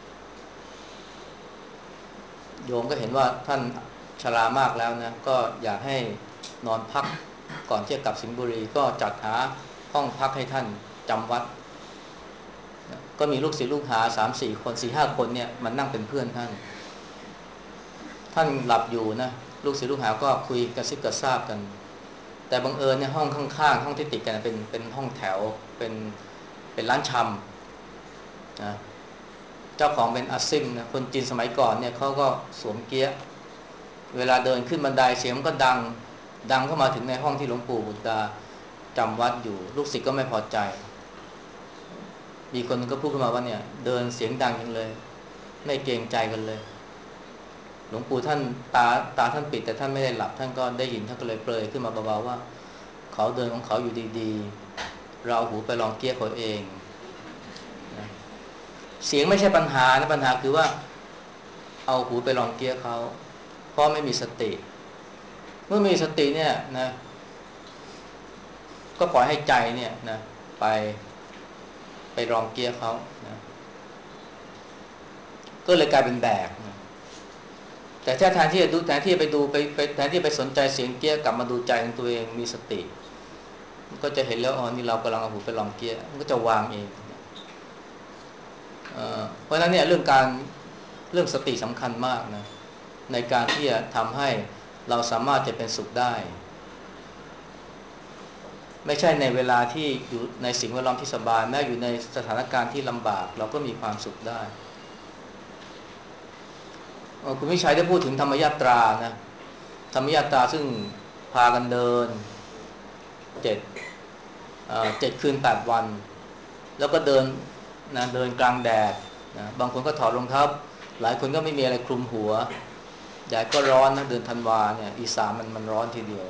โยมก็เห็นว่าท่านชรามากแล้วนะก็อยากให้นอนพักก่อนที่จะกลับสิงห์บุรีก็จัดหาห้องพักให้ท่านจำวัดก็มีลูกศิษย์ลูกหาสามสี่คนสี่ห้าคนเนี่ยมันนั่งเป็นเพื่อนท่านท่านหลับอยู่นะลูกศิษย์ลูกหาก็คุยกระซิบกระซาบกันแต่บังเอิญเนี่ยห้องข้างๆห้องที่ติดกันเป็นเป็นห้องแถวเป็นเป็นร้านชำนะเจ้าของเป็นอาซิมนะคนจีนสมัยก่อนเนี่ยเขาก็สวมเกี๊ยะเวลาเดินขึ้นบันไดเสียงก็ดังดังเข้ามาถึงในห้องที่หลวงปู่บุตรดาจำวัดอยู่ลูกศิษย์ก็ไม่พอใจมีคนก็พูดขึ้นมาว่าเนี่ยเดินเสียงดังจังเลยไม่เกรงใจกันเลยหลวงปู่ท่านตาตาท่านปิดแต่ท่านไม่ได้หลับท่านก็ได้ยินท่านก็เลยเปรยขึ้นมาเบาๆว่าเขาเดินของเขาอยู่ดีๆเราหูไปลองเกี้ยเขาเองนะเสียงไม่ใช่ปัญหานะปัญหาคือว่าเอาหูไปลองเกี้ยเขาเพราะไม่มีสติเมื่อมีสติเนี่ยนะก็ปล่อยให้ใจเนี่ยนะไปไปลองเกี้ยเขานะก็เลยกลายเป็นแบกนะแต่ถ้าแทนที่จะดูแทนที่จะไปดูไปไปแทนที่จะไปสนใจเสียงเกี้ยกลับมาดูใจของตัวเองมีสติมันก็จะเห็นแล้วอ๋อนี่เรากำลังเอาหูไปลองเกี้ยมันก็จะวางเองเอ่อเพราะฉะนั้นเนี่ยเรื่องการเรื่องสติสำคัญมากนะในการที่จะทำให้เราสามารถจะเป็นสุขได้ไม่ใช่ในเวลาที่อยู่ในสิ่งแวดล้อมที่สบายแม้อยู่ในสถานการณ์ที่ลำบากเราก็มีความสุขได้คุณวิชัยได้พูดถึงธรรมยาตรานะธรรมยาตราซึ่งพากันเดินเจ็ดเจ็ดคืนแปดวันแล้วก็เดินนะเดินกลางแดดนะบางคนก็ถอดรองเท้าหลายคนก็ไม่มีอะไรคลุมหัวแดดก็ร้อนนะเดือนธันวาเนี่ยอีสานมันมันร้อนทีเดียว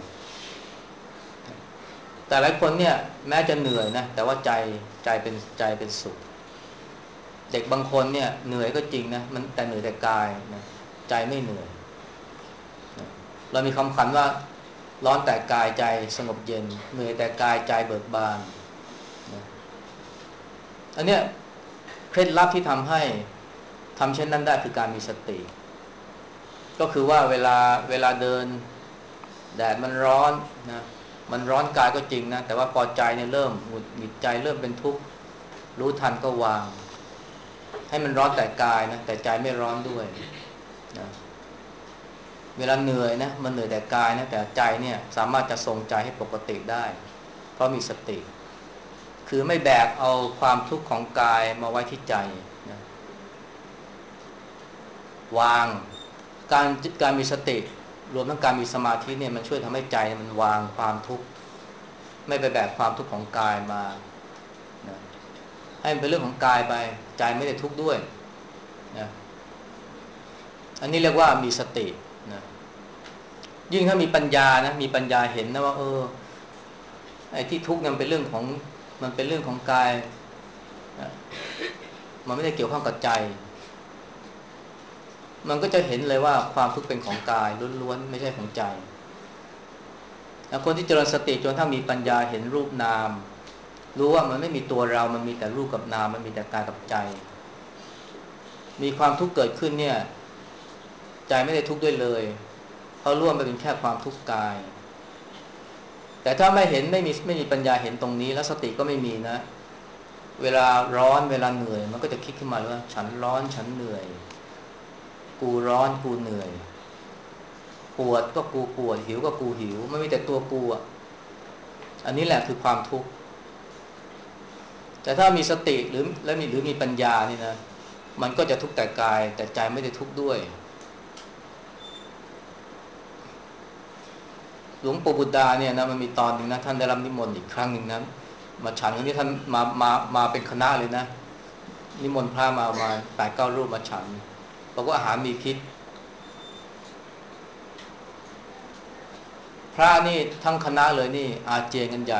แต่หลายคนเนี่ยแม้จะเหนื่อยนะแต่ว่าใจใจเป็นใจเป็นสุขเด็กบางคนเนี่ยเหนื่อยก็จริงนะมันแต่เหนื่อยแต่กายนะใจไม่เหนื่อยนะเรามีคำขวัญว่าร้อนแต่กายใจสงบเย็นเหนื่อยแต่กายใจเบิกบานนะอันเนี้ยเคล็ดลับที่ทำให้ทำเช่นนั้นได้คือการมีสติก็คือว่าเวลาเวลาเดินแดดมันร้อนนะมันร้อนกายก็จริงนะแต่ว่าพอใจเนี่ยเริ่มหงุดหงิดใจเริ่มเป็นทุกข์รู้ทันก็วางให้มันร้อนแต่กายนะแต่ใจไม่ร้อนด้วยนะเวลาเหนื่อยนะมันเหนื่อยแต่กายนะแต่ใจเนี่ยสามารถจะทรงใจให้ปกติได้เพราะมีสติคือไม่แบกเอาความทุกข์ของกายมาไว้ที่ใจนะวางการการมีสติรวมทั้งการมีสมาธิเนี่ยมันช่วยทำให้ใจมันวางความทุกข์ไม่ไปแบกความทุกข์ของกายมานะให้มันเป็นเรื่องของกายไปใจไม่ได้ทุกข์ด้วยนะอันนี้เรียกว่ามีสตินะยิ่งถ้ามีปัญญานะมีปัญญาเห็นนะว่าเออไอ้ที่ทุกข์มันเป็นเรื่องของมันเป็นเรื่องของกายนะมันไม่ได้เกี่ยวข้องกับใจมันก็จะเห็นเลยว่าความทุกข์เป็นของกายล้วนๆไม่ใช่ของใจแล้วคนที่เจริญสติจนถ้ามีปัญญาเห็นรูปนามรู้ว่ามันไม่มีตัวเรามันมีแต่รูปกับนามมันมีแต่กายกับใจมีความทุกข์เกิดขึ้นเนี่ยใจไม่ได้ทุกข์ด้วยเลยเพราะร่วมไปเป็นแค่ความทุกข์กายแต่ถ้าไม่เห็นไม่มีไม่มีปัญญาเห็นตรงนี้แล้วสติก็ไม่มีนะเวลาร้อนเวลาเหนื่อยมันก็จะคิดขึ้นมาว่าฉันร้อนฉันเหนื่อยกูร้อนกูเหนื่อยปวดก็กูปวดหิวก็กูหิวไม่มีแต่ตัวกูอ่ะอันนี้แหละคือความทุกข์แต่ถ้ามีสติหรือและมีหรือมีปัญญานี่นะมันก็จะทุกข์แต่กายแต่ใจไม่ได้ทุกข์ด้วยหลวงปู่บุตรดาเนี่ยนะมันมีตอนนึงนะท่านได้รับนิมนต์อีกครั้งหนึ่งนะมาฉันครั้งนี้ท่านมามามาเป็นคณะเลยนะนิมนต์พระมาประมาณแปดเก้ารูปมาฉันบอกว่าอาหารมีพิษพระนี่ทั้งคณะเลยนี่อาเจียนกันใหญ่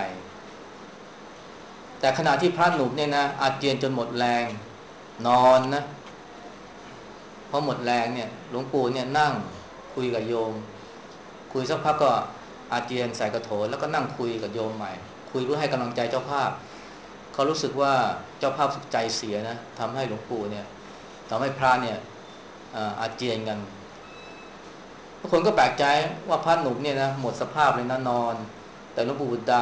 แต่ขณะที่พระหนุ่มเนี่ยนะอาเจียนจนหมดแรงนอนนะเพราะหมดแรงเนี่ยหลวงปู่เนี่ยนั่งคุยกับโยมคุยสักพักก็อาเจียนใส่กระโถนแล้วก็นั่งคุยกับโยมใหม่คุยเพื่อให้กำลังใจเจ้าภาพเขารู้สึกว่าเจ้าภาพใจเสียนะทำให้หลวงปู่เนี่ยทำให้พระเนี่ยอาเจียนกันทุกคนก็แปลกใจว่าพระหนุ่มเนี่ยนะหมดสภาพเลยนะนอนแต่หลวงปู่บุตรดา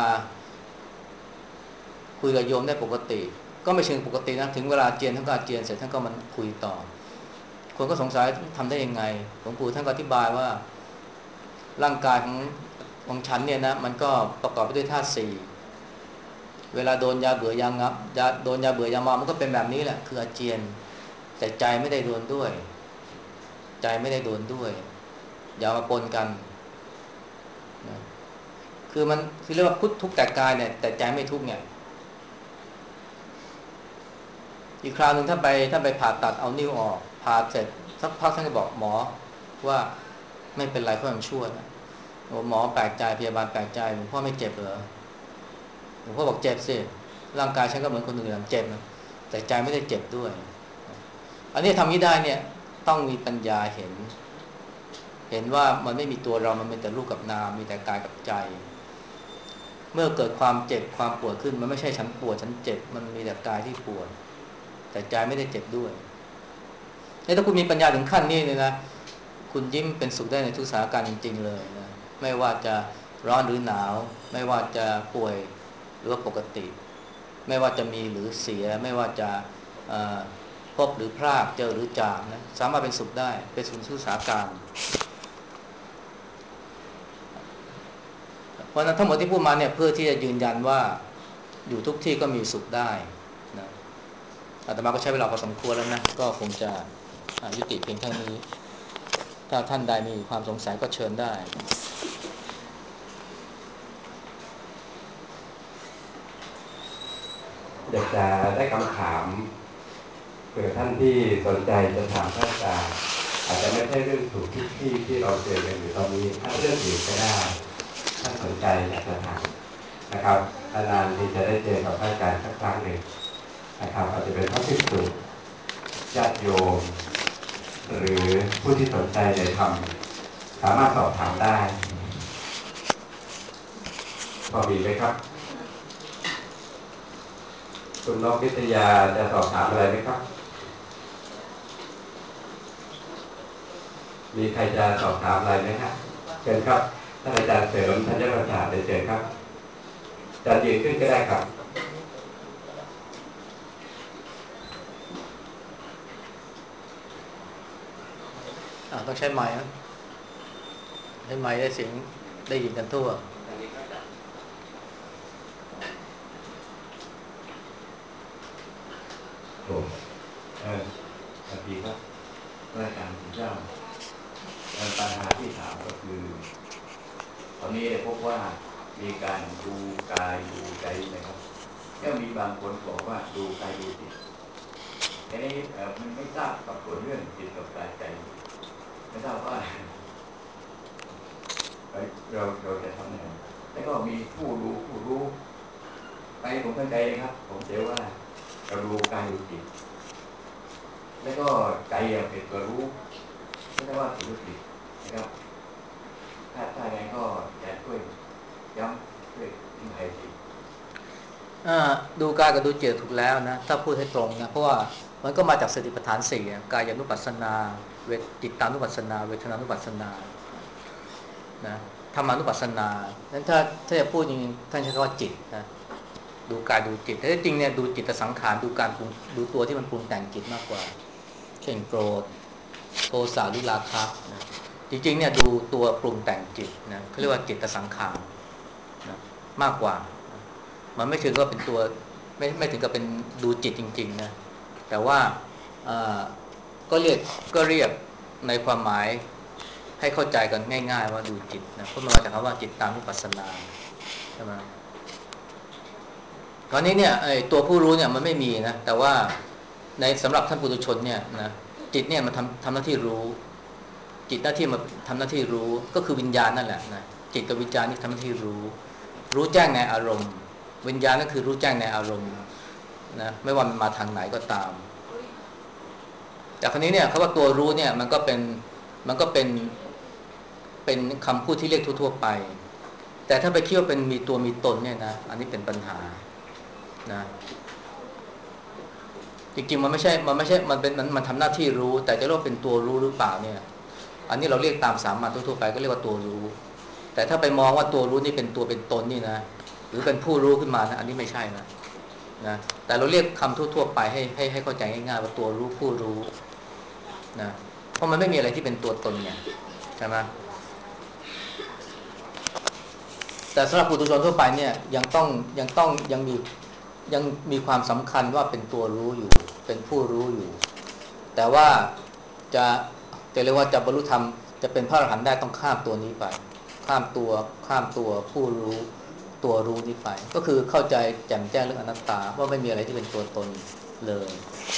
คุยกับโยมได้ปกติก็ไม่เชิงปกตินะถึงเวลาเจียนท่านก็อาเจียนเสร็จท่านก็มันคุยต่อคนก็สงสัยทำได้ยังไงหลวงปู่ท่านก็อธิบายว่าร่างกายของของฉันเนี่ยนะมันก็ประกอบไปด้วยธาตุสี่เวลาโดนยาเบื่อยางับยาโดนยาเบื่อยาเมามันก็เป็นแบบนี้แหละคืออาเจียนแต่ใจไม่ได้โดนด้วยใจไม่ได้โดนด้วยอย่ามาปนกันนะคือมันคือเรียกว่าพุทธทุกข์แต่กายเนี่ยแต่ใจไม่ทุกข์เนี่ยอีกคราวหนึ่งถ้าไปถ้าไปผ่าตัดเอานิ้วออกผ่าเสร็จสักพักท่านก็บอกหมอว่าไม่เป็นไรเพราะยังชั่วนะหมอแปลกใจพยาบาลแปลกใจหลวงพ่อไม่เจ็บเหรอหลวงพ่อบอกเจ็บสิร่างกายฉันก็เหมือนคนอื่นเจ็บนะแต่ใจไม่ได้เจ็บด้วยอันนี้ทำนี้ได้เนี่ยต้องมีปัญญาเห็นเห็นว่ามันไม่มีตัวเรามันเป็นแต่รูปกับนามมีแต่กายกับใจเมื่อเกิดความเจ็บความปวดขึ้นมันไม่ใช่ฉันปวดฉันเจ็บมันมีแต่กายที่ปวดแต่ใจไม่ได้เจ็บด้วยถ้าคุณมีปัญญาถึงขั้นนี้เลยนะคุณยิ้มเป็นสุขได้ในทุกสถานการณ์จริงๆเลยนะไม่ว่าจะร้อนหรือหนาวไม่ว่าจะป่วยหรือว่าปกติไม่ว่าจะมีหรือเสียไม่ว่าจะพบหรือพลาดเจอหรือจากนะสามารถเป็นสุขได้เป็นสุขทุกสถานการณ์เพราะนั้นทั้งหมดที่พูดมาเนี่ยเพื่อที่จะยืนยันว่าอยู่ทุกที่ก็มีสุขได้นะอาตมาก็ใช้เวลาพอสมควรแล้วนะก็คงจะยุติเพียงเท่านี้ถ้าท่านใดมีความสงสัยก็เชิญได้อยากจะได้คำถามเผื่อท่านที่สนใจจะถามท่านอาจารย์อาจจะไม่ใช่เรื่องถูกที่ที่ที่เราเจอกันอยู่ตอนนี้ถ้าเรื่องอื่นก็ได้ท่านสนใจอยากจะถามนะครับนานๆที่จะได้เจอกับท่านอาจารย์สักครั้งหนึ่งนะครับอาจจะเป็นพระภิกษุญาติโยมหรือผู้ที่สนใจในธรรมสามารถสอบถามได้พอมีไหมครับคุณนกวิทยาจะสอบถามอะไรไหมครับมีใครจะสอบถามอะไรไหมครับเชิญครับท่านอาจารย์เสริมท่านเจ้าประชาได้เชิญครับจะยืนขึ้นก็ได้ครับต้องใช้ไมค์นะใช้ไมค์ได้เสียงได้ยินกันทั่วโอ้เออสวัสดีครับรายการคุณเจ้าปัญหาที่ถามก็คือตอนนี้พบว่ามีการดูกายดูใจนะครับก็มีบางคนบอกว่าดูกายดูจิตทีนี้มันไม่ทราบกับส่วนเรื่องจิตกับกายใจไม่ทราบว่าเราเราจะทำยังไงแล้วก็มีผู้รู้ผู้รู้ไปผมเข้าใจนะครับผมเชื่อว่าเราดูกายดูจิตแล้วก็ใจเป็นตัวรู้ไม่ใช่ว่าถูกผิดนะครับถ้าถ้าอย่างนั้นก็จะช่วยย้ำช่วยอธิบายทีดูกายกับดูจิตถูกแล้วนะถ้าพูดให้ตรงนะเพราะว่ามันก็มาจากสติปัฏฐานสี่กายานุปัสสนาเวทจิตานุปัสสนาเวทนานุปัสสนานะธรรมานุปัสสนานั้นถ้าถ้าจะพูดจริงๆท่านใช้คำว่าจิตนะดูกายดูจิตแต่จริงเนี่ยดูจิตสังขารดูการปรุงดูตัวที่มันปรุงแต่งจิตมากกว่าเช่นโกรธโทสะหรือราคะนะจริงๆเนี่ยดูตัวปรุงแต่งจิตนะเขาเรียกว่าจิตสังขารนะมากกว่านะมันไม่ถึงก็เป็นตัวไม่ไม่ถึงกับเป็นดูจิตจริงๆนะแต่ว่าก็เรียกก็เรียกในความหมายให้เข้าใจกันง่ายๆว่าดูจิตนะเพราะมันมาจากคำว่าจิตตานุปัสสนาใช่ไหมตอนนี้เนี่ยไอ้ตัวผู้รู้เนี่ยมันไม่มีนะแต่ว่าในสำหรับท่านปุถุชนเนี่ยนะจิตเนี่ยมันทำทำหน้าที่รู้จิตหน้าที่มาทำหน้าที่รู้ก็คือวิญญาณนั่นแหละนะจิตกับวิญญาณนี่ทำหน้าที่รู้รู้แจ้งในอารมณ์วิญญาณนั่นคือรู้แจ้งในอารมณ์นะไม่ว่ามันมาทางไหนก็ตามแต่คราวนี้เนี่ยคำว่าตัวรู้เนี่ยมันก็เป็นมันก็เป็นเป็นคำพูดที่เรียกทั่วๆไปแต่ถ้าไปคิดว่าเป็นมีตัวมีตนเนี่ยนะอันนี้เป็นปัญหานะจริงๆมันไม่ใช่มันไม่ใช่มันเป็นมันมันทำหน้าที่รู้แต่จะเรียกว่าเป็นตัวรู้หรือเปล่าเนี่ยอันนี้เราเรียกตามสามัญทั่วๆไปก็เรียกว่าตัวรู้แต่ถ้าไปมองว่าตัวรู้นี่เป็นตัวเป็นตนนี่นะหรือเป็นผู้รู้ขึ้นมานะอันนี้ไม่ใช่นะนะแต่เราเรียกคำทั่วๆไปให้ให้ให้เข้าใจง่ายๆว่าตัวรู้ผู้รู้นะเพราะมันไม่มีอะไรที่เป็นตัวตนไงใช่ไหมแต่สำหรับปุถุชนทั่วไปเนี่ยยังต้องยังต้องยังมียังมีความสำคัญว่าเป็นตัวรู้อยู่เป็นผู้รู้อยู่แต่ว่าจะจะเรียกว่าจะบรรลุธรรมจะเป็นพระอรหันต์ได้ต้องข้ามตัวนี้ไปข้ามตัวข้ามตัวผู้รู้ตัวรู้นี้ไปก็คือเข้าใจแจ่มแจ้งเรื่องอนัตตาว่าไม่มีอะไรที่เป็นตัวตนเลย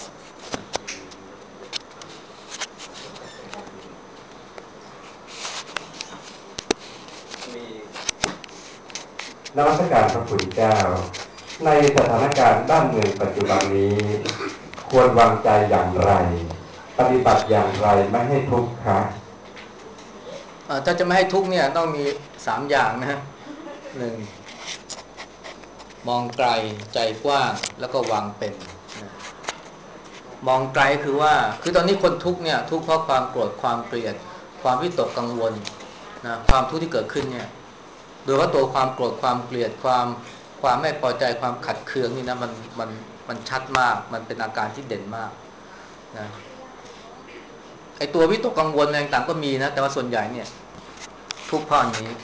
นวัตการพระคุณเจ้าในสถานการณ์บ้านเมืองปัจจุบันนี้ควรวางใจอย่างไรปฏิบัติอย่างไรไม่ให้ทุกข์คะถ้าจะไม่ให้ทุกข์เนี่ยต้องมีสามอย่างนะหนึ่งมองไกลใจกว้างแล้วก็วางเป็นนะมองไกลคือว่าคือตอนนี้คนทุกข์เนี่ยทุกข์เพราะความโกรธความเกลียดความวิตกกังวลนะความทุกข์ที่เกิดขึ้นเนี่ยโดยว่าตัวความโกรธความเกลียดความความไม่พอใจความขัดเคืองนี่นะมันมันมันชัดมากมันเป็นอาการที่เด่นมากนะไอตัววิตกกังวลอะไรต่างก็มีนะแต่ว่าส่วนใหญ่เนี่ยทุกข์เพราะอันนี้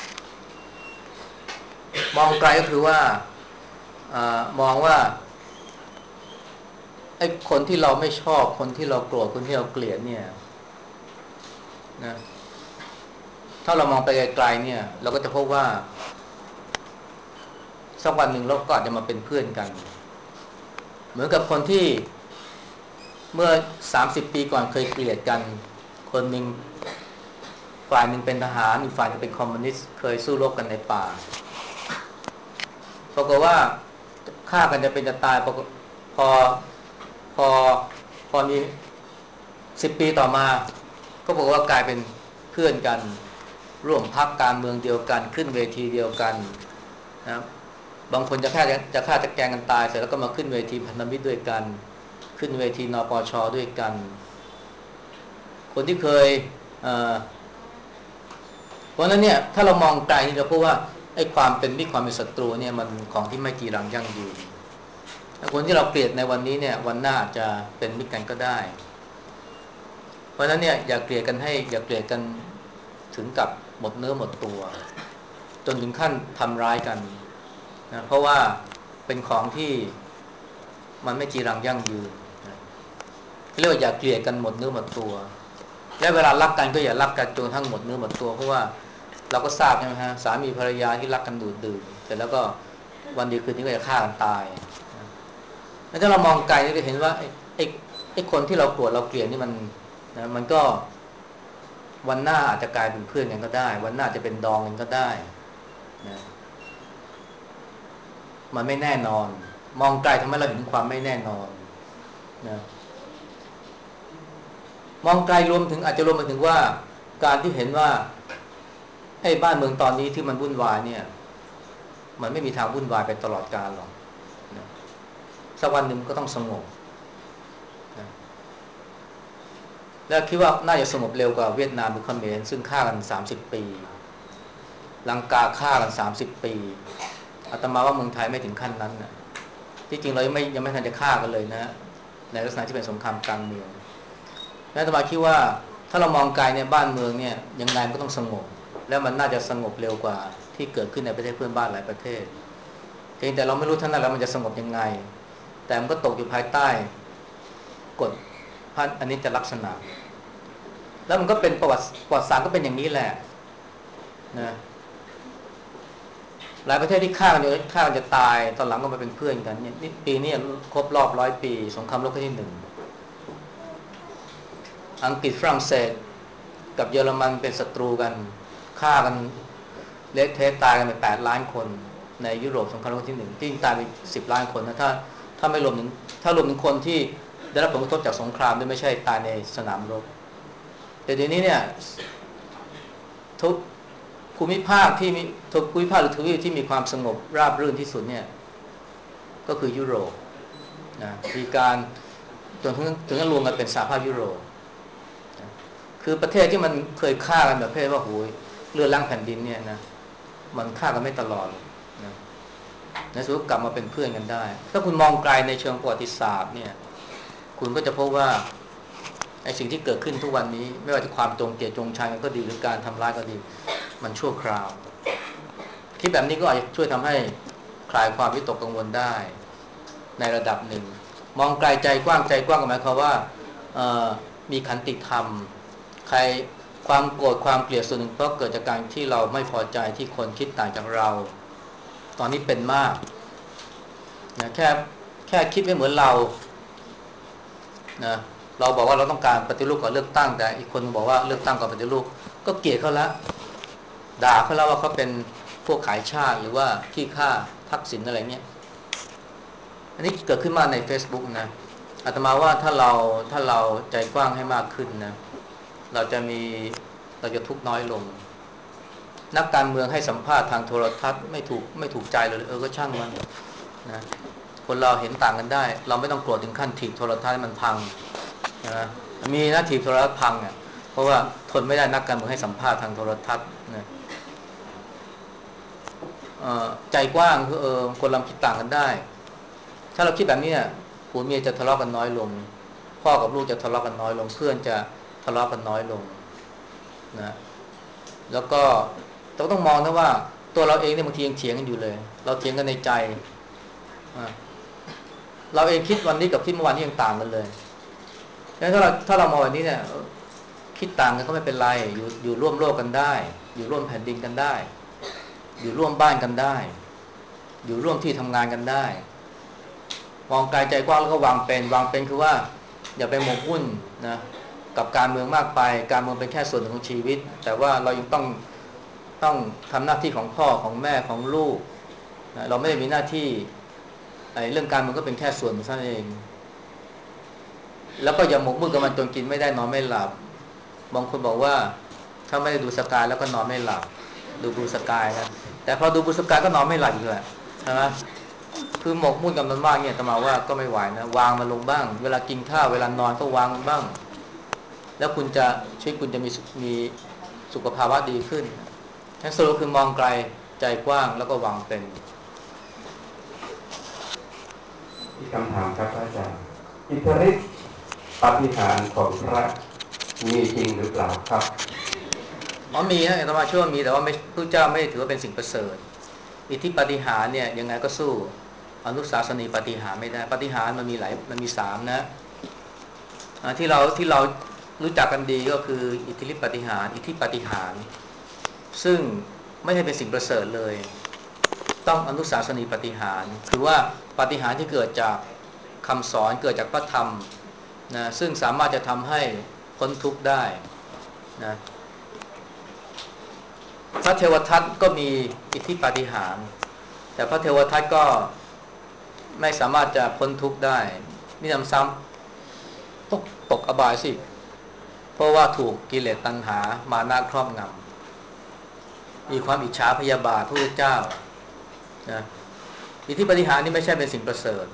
มองไกลก็คือว่าอ่ามองว่าไอ้คนที่เราไม่ชอบคนที่เราโกรธคนที่เราเกลียดเนี่ยนะถ้าเรามองไปไกลๆเนี่ยเราก็จะพบว่าสักวันหนึ่งเราก็อาจจะมาเป็นเพื่อนกันเหมือนกับคนที่เมื่อสามสิบปีก่อนเคยเกลียดกันคนหนึ่งฝ่ายหนึ่งเป็นทหารอีกฝ่ายนึงเป็นคอมมิวนิสต์เคยสู้รบกันในป่าปรากฏว่าฆ่ากันจะเป็นจะตายพอพอพอพอมีสิบปีต่อมาก็บอกว่ากลายเป็นเพื่อนกันร่วมพรรคการเมืองเดียวกันขึ้นเวทีเดียวกันนะครับบางคนจะฆ่าจะฆ่าจะแกล้งกันตายเสร็จแล้วก็มาขึ้นเวทีพันธมิตรด้วยกันขึ้นเวทีนปชด้วยกันคนที่เคยเอ่อเพราะนั้นเนี่ยถ้าเรามองไกลนี่เราพบว่าไอ้ความเป็นมิตรความเป็นศัตรูเนี่ยมันของที่ไม่จีรังยั่งยืนคนที่เราเกลียดในวันนี้เนี่ยวันหน้าอาจจะเป็นมิตรกันก็ได้ราะฉะนั้นเนี่ยอย่าเกลียดกันให้อย่าเกลียดกันถึงกับหมดเนื้อหมดตัวจนถึงขั้นทำร้ายกันนะเพราะว่าเป็นของที่มันไม่จีรังยั่งยืนนะเรียกว่าอย่าเกลียดกันหมดเนื้อหมดตัวและเวลารักกันก็อย่ารักกันจนทั้งหมดเนื้อหมดตัวเพราะว่าเราก็ทราบใช่ไหมฮะสามีภรรยาที่รักกันดูดดื่มเสร็จแล้วก็วันดีคืนนี้ก็จะฆ่ากันตายนะแล้วถ้าเรามองไกลเราจะเห็นว่าไอ้ไอ้ไอ้คนที่เราโกรธเราเกลียดนี่มันนะมันก็วันหน้าอาจจะกลายเป็นเพื่อนกันก็ได้วันหน้าจะเป็นดองกันก็ได้นะมันไม่แน่นอนมองไกลทำให้เราเห็นความไม่แน่นอนนะมองไกลรวมถึงอาจจะรวมไปถึงว่าการที่เห็นว่าไอ้บ้านเมืองตอนนี้ที่มันวุ่นวายเนี่ยมันไม่มีทางวุ่นวายไปตลอดกาลหรอกนะสักวันหนึ่งก็ต้องสงบนะแล้วคิดว่าน่าจะสงบเร็วกว่าเวียดนามหรือเขมรซึ่งฆ่ากันสามสิบปีลังกาฆ่ากันสามสิบปีอาตมาว่าเมืองไทยไม่ถึงขั้นนั้นนะที่จริงเรายังไม่ยังไม่ทันจะฆ่ากันเลยนะในลักษณะที่เป็นสงครามกลางเมืองแล้วอาตมาคิดว่าถ้าเรามองไกลเนี่ยบ้านเมืองเนี่ยยังไงมันก็ต้องสงบแล้วมันน่าจะสงบเร็วกว่าที่เกิดขึ้นในประเทศเพื่อนบ้านหลายประเทศเพียงแต่เราไม่รู้ท่านนั้นแล้วมันจะสงบยังไงแต่มันก็ตกอยู่ภายใต้กฎพันอนิจจลักษณะแล้วมันก็เป็นประวัติประวัติศาสตร์ก็เป็นอย่างนี้แหละนะหลายประเทศที่ฆ่ากันจะฆ่ากันจะตายตอนหลังก็มาเป็นเพื่อนกันเนี่ยนี่ปีนี้ครบรอบร้อยปีสงครามโลกครั้งที่หนึ่งอังกฤษฝรั่งเศสกับเยอรมันเป็นศัตรูกันฆ่ากันเละเทะตายกันไปแปดล้านคนในยุโรปสงครามโลกที่หนึ่งที่ตายไปสิบล้านคนนะถ้าถ้าไม่รวมถึงถ้ารวมถึงคนที่ได้รับผลกระทบจากสงครามด้วยไม่ใช่ตายในสนามรบแต่เดี๋ยวนี้เนี่ยทุกภูมิภาคที่มีทุกภูมิภาคหรือทวีปที่มีความสงบราบรื่นที่สุดเนี่ยก็คือยุโรปนะมีการจนถึงถึงรวมกันเป็นสหภาพยุโรปคือประเทศที่มันเคยฆ่ากันแบบประเภทว่าโหยเลือดล้างแผ่นดินเนี่ยนะมันฆ่ากันไม่ตลอดนะในสุดก็กลับมาเป็นเพื่อนกันได้ถ้าคุณมองไกลในเชิงประวัติศาสตร์เนี่ยคุณก็จะพบว่าไอ้สิ่งที่เกิดขึ้นทุกวันนี้ไม่ว่าจะความจงเกลียดจงชังกันก็ดีหรือการทำร้ายก็ดีมันชั่วคราวคิดแบบนี้ก็อาจจะช่วยทำให้คลายความวิตกกังวลได้ในระดับหนึ่งมองไกลใจกว้างใจกว้างก็หมายความว่ามีขันติธรรมใครความโกรธความเกลียดส่วนหนึ่งเพราะเกิดจากการที่เราไม่พอใจที่คนคิดต่างจากเราตอนนี้เป็นมากนะแค่แค่คิดไม่เหมือนเรานะเราบอกว่าเราต้องการปฏิรูปก่อนเลือกตั้งแต่อีกคนบอกว่าเลือกตั้งก่อนปฏิรูปก็เกลียดเขาละด่าเขาแล้วว่าเขาเป็นพวกขายชาติหรือว่าขี้ข้าทักษิณอะไรเงี้ยอันนี้เกิดขึ้นมาใน Facebook นะอาตมาว่าถ้าเราถ้าเราใจกว้างให้มากขึ้นนะเราจะมีเราจะทุกข์น้อยลงนักการเมืองให้สัมภาษณ์ทางโทรทัศน์ไม่ถูกไม่ถูกใจเลยเออก็ช่างมันนะคนเราเห็นต่างกันได้เราไม่ต้องโกรธถึงขั้นถีบโทรทัศน์ให้มันพังนะมีนะถีบโทรทัศน์พังอ่ะเพราะว่าทนไม่ได้นักการเมืองให้สัมภาษณ์ทางโทรทัศน์นะใจกว้างคือเออคนเราคิดต่างกันได้ถ้าเราคิดแบบนี้ผัวเมียจะทะเลาะกันน้อยลงพ่อกับลูกจะทะเลาะกันน้อยลงเพื่อนจะทะเลาะกันน้อยลงนะแล้วก็เราต้องมองนะว่าตัวเราเองเนี่ยบางทียังเถียงกันอยู่เลยเราเถียงกันในใจเราเองคิดวันนี้กับคิดเมื่อวานนี้ยังต่างกันเลยงั้นถ้าเราถ้าเรามองแบบนี้เนี่ยคิดต่างกันก็ไม่เป็นไรอยู่อยู่ร่วมโลกกันได้อยู่ร่วมแผ่นดินกันได้อยู่ร่วมบ้านกันได้อยู่ร่วมที่ทำงานกันได้มองไกลใจกว้างแล้วก็วางเป็นวางเป็นคือว่าอย่าไปหมกมุ่นนะกับการเมืองมากไปการเมืองเป็นแค่ส่วนหนึ่งของชีวิตแต่ว่าเรายังต้องต้องทำหน้าที่ของพ่อของแม่ของลูกนะเราไม่ได้มีหน้าที่ไอ้เรื่องการเมืองก็เป็นแค่ส่วนเท่านั้นเองแล้วก็อย่าหมกมุ่นกับมันจนกินไม่ได้นอนไม่หลับบางคนบอกว่าถ้าไม่ได้ดูสกายแล้วก็นอนไม่หลับดูบูสกายนะแต่พอดูบูสกายก็นอนไม่หลับอีกเลยใช่ไหมคือหมกมุ่นกับมันมากเนี่ยแต่มาว่าก็ไม่ไหวนะวางมันลงบ้างเวลากินข้าวเวลานอนก็วางมันบ้างแล้วคุณจะชีวิตคุณจะมีมีสุขภาวะดีขึ้นทั้งสรุปคือมองไกลใจกว้างแล้วก็วางเป็นอีกคำถามครับอาจารย์อิทธิฤทธิปาฏิหาริย์ของพระมีจริงหรือเปล่าครับอ๋อมีนะอาตมาเชื่อว่ามีแต่ว่าไม่พระเจ้าไม่ถือว่าเป็นสิ่งประเสริฐอิทธิปาฏิหาริย์เนี่ยยังไงก็สู้อนุสาสนีปาฏิหาริย์ไม่ได้ปาฏิหาริย์มันมีหลายมันมีสามนะที่เราที่เรารู้จักกันดีก็คืออิทธิฤทธิปาฏิหาริย์อิทธิปาฏิหาริย์ซึ่งไม่ใช่เป็นสิ่งประเสริฐเลยต้องอนุสาสนีปาฏิหาริย์คือว่าปาฏิหาริย์ที่เกิดจากคำสอนเกิดจากพระธรรมนะซึ่งสามารถจะทำให้พ้นทุกข์ได้นะพระเทวทัตก็มีอิทธิปาฏิหาริย์แต่พระเทวทัตก็ไม่สามารถจะพ้นทุกข์ได้นี่นำซ้ำตกตกอบายสิเพราะว่าถูกกิเลสตัณหามานะครอบงำมีความอิจฉาพยาบาทพระพุทธเจ้านะอิทธิปาฏิหาริย์นี่ไม่ใช่เป็นสิ่งประเสริฐ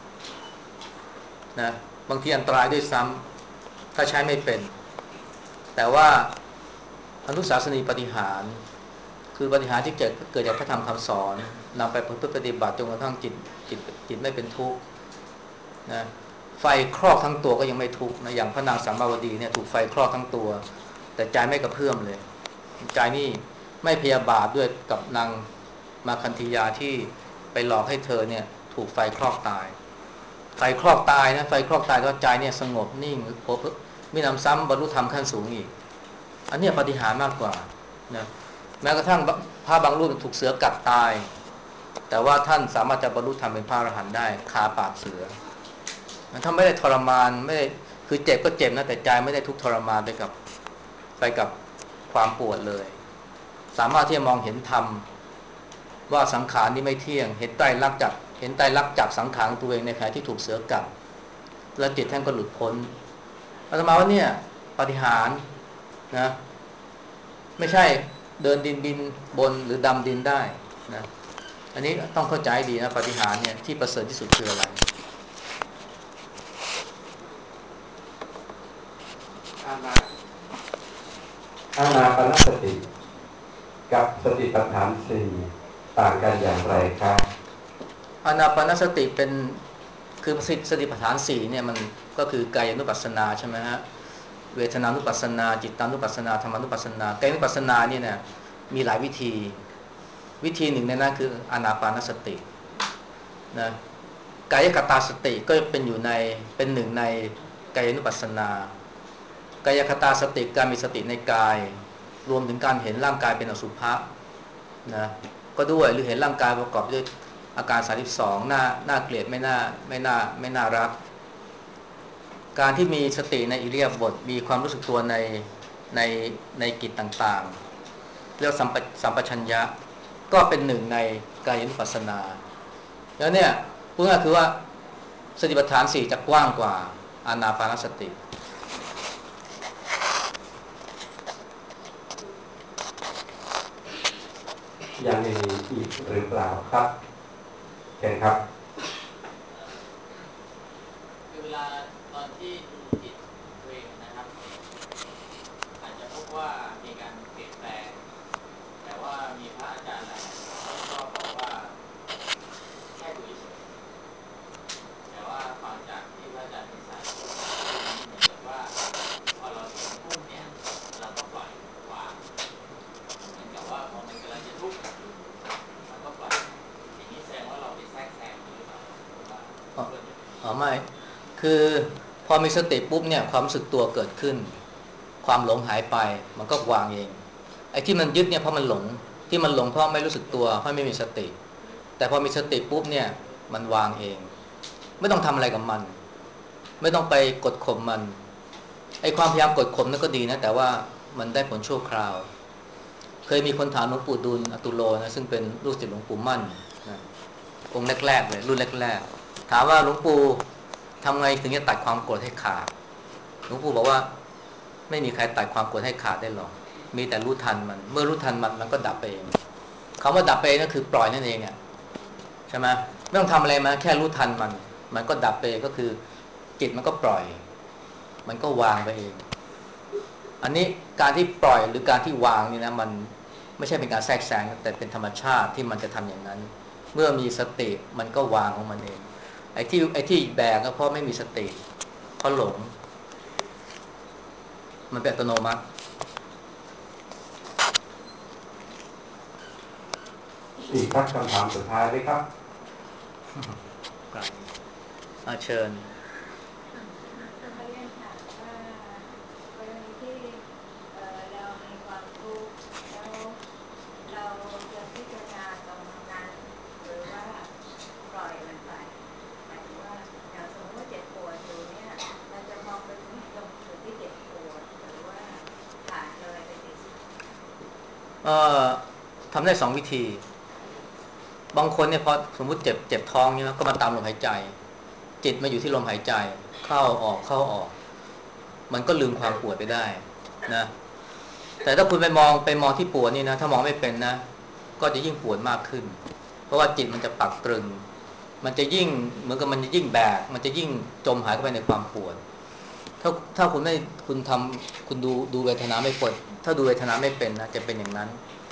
นะบางทีอันตรายด้วยซ้ำถ้าใช้ไม่เป็นแต่ว่าอนุสาสนีปาฏิหาริย์คือปาฏิหาริย์ที่เกิดเกิดจากพระธรรมคำสอนนำไปประพฤติปฏิบัติจนกระทั่งจิตจิตจิตไม่เป็นทุกข์นะไฟคลอกทั้งตัวก็ยังไม่ทุกข์นะอย่างพระนางสัมมาวดีเนี่ยถูกไฟคลอกทั้งตัวแต่ใจไม่กระเพื่อมเลยใจนี่ไม่พยาบาทด้วยกับนางมาคันธียาที่ไปหลอกให้เธอเนี่ยถูกไฟคลอกตายไฟคลอกตายนะไฟคลอกตายก็ใจเนี่ยสงบนิ่งพบมีนำซ้ำบรรลุธรรมขั้นสูงอีกอันนี้ปาฏิหาริย์มากกว่านะแม้กระทั่งพระบางรูปถูกเสือกัดตายแต่ว่าท่านสามารถจะบรรลุธรรมเป็นพระอรหันต์ได้คาปากเสือถ้าไม่ได้ทรมานไม่ได้คือเจ็บก็เจ็บนะแต่ใจไม่ได้ทุกข์ทรมานไปกับไปกับความปวดเลยสามารถที่จะมองเห็นธรรมว่าสังขารนี้ไม่เที่ยงเห็นไตรลักษณ์จับเห็นไตรลักษณ์จับสังขารตัวเองในขณะที่ถูกเสือกัดแล้วจิตท่านก็หลุดพ้นอาตมาว่าเนี่ยปาฏิหาริย์นะไม่ใช่เดินดินบินบนหรือดำดินได้นะอันนี้ต้องเข้าใจดีนะปาฏิหาริย์เนี่ยที่ประเสริฐที่สุดคืออะไรอานาอานาปานสติกับสติปัฏฐานสี่ต่างกันอย่างไรครับอานาปานสติเป็นคือสติปัฏฐานสี่เนี่ยมันก็คือกายานุปัสสนาใช่ไหมฮะเวทนานุปัสสนาจิตานุปัสสนาธรรมานุปัสสนากายานุปัสสนาเนี่ยนะมีหลายวิธีวิธีหนึ่งในนั้นคืออานาปานสตินะกายคตาสติก็เป็นอยู่ในเป็นหนึ่งในกายานุปัสสนากายคตาสติการมีสติในกายรวมถึงการเห็นร่างกายเป็นอสุภะนะก็ด้วยหรือเห็นร่างกายประกอบด้วยอาการสามสิบสองหน้าหน้าเกลียดไม่น่าไม่น่าไม่น่ารักการที่มีสติในอิริยาบถมีความรู้สึกตัวในในในกิจต่างๆเรียกสัมปสัมปชัญญะก็เป็นหนึ่งในกายานุปัสสนาแล้วเนี่ยพูดง่ายคือว่าสติปัฏฐานสี่จะกว้างกว่าอานาปานสติยังมีอีกหรือเปล่าครับเชิญครับคือเวลาตอนที่ดูจิตตัวเองนะครับอาจจะพบว่ามีการเปลี่ยนแปลงแต่ว่ามีพระอาจารย์หลายท่านก็บอกว่าแค่ดูเฉยแต่ว่าฟังจากที่พระอาจารย์พิสารพูดเหมือนกับว่าพอเราเห็นปุ๊บเนี่ยเราก็ปล่อยวางเหมือนกับว่าพอมันกำลังจะทุกข์เราก็ปล่อยอย่างนี้แสดงว่าเราไปแทรกแซงหรือเปล่าอ๋ออ๋อไม่คือพอมีสติปุ๊บเนี่ยความรู้สึกตัวเกิดขึ้นความหลงหายไปมันก็วางเองไอ้ที่มันยึดเนี่ยเพราะมันหลงที่มันหลงเพราะไม่รู้สึกตัวเพราะไม่มีสติแต่พอมีสติปุ๊บเนี่ยมันวางเองไม่ต้องทำอะไรกับมันไม่ต้องไปกดข่มมันไอ้ความพยายามกดข่มนั่นก็ดีนะแต่ว่ามันได้ผลชั่วคราวเคยมีคนถามหลวงปู่ดูลย์อตุโลนะซึ่งเป็นลูกศิษย์หลวงปู่มั่นนะองค์แรกๆเลยรุ่นแรกๆถามว่าหลวงปู่ทำไงถึงจะตัดความโกรธให้ขาดหลวงปู่บอกว่าไม่มีใครตัดความโกรธให้ขาดได้หรอกมีแต่รู้ทันมันเมื่อรู้ทันมันมันก็ดับไปเองคำว่าดับไปก็คือปล่อยนั่นเองอ่ะใช่ไหมไม่ต้องทำอะไรมาแค่รู้ทันมันมันก็ดับไปก็คือจิตมันก็ปล่อยมันก็วางไปเองอันนี้การที่ปล่อยหรือการที่วางนี่นะมันไม่ใช่เป็นการแทรกแซงแต่เป็นธรรมชาติที่มันจะทำอย่างนั้นเมื่อมีสติมันก็วางของมันเองไอ้ที่ไอ้ที่แบกก็เพราะไม่มีสติเพราะหลงมันเป็นอัตโนมัติอีกสักคำถามสุดท้ายไหมครับครับอาเชิญเขาเรียนถามว่ากรณีที่เรามีความทุกข์แล้วเราจะพิจารณาตรงนั้นหรือว่าปล่อยมันไปหมายถึงว่าอย่างสมมติว่าเจ็บปวดอยู่เนี่ยเราจะมองไปที่ตรงจุดที่เจ็บปวดหรือว่าผ่านเลยไปติดเอ่อทำได้สองวิธีบางคนเนี่ยพอสมมุติเจ็บเจ็บท้องเนี่ยก็มาตามลมหายใจจิตมาอยู่ที่ลมหายใจเข้าออกเข้าออกมันก็ลืมความปวดไปได้นะแต่ถ้าคุณไปมองไปมองที่ปวดนี่นะถ้ามองไม่เป็นนะก็จะยิ่งปวดมากขึ้นเพราะว่าจิตมันจะปักตรึงมันจะยิ่งเหมือนกับมันจะยิ่งแบกมันจะยิ่งจมหายเข้าไปในความปวดถ้าถ้าคุณไม่คุณทำคุณดูดูเวทนาไม่ปวดถ้าดูเวทนาไม่เป็นนะจะเป็นอย่างนั้น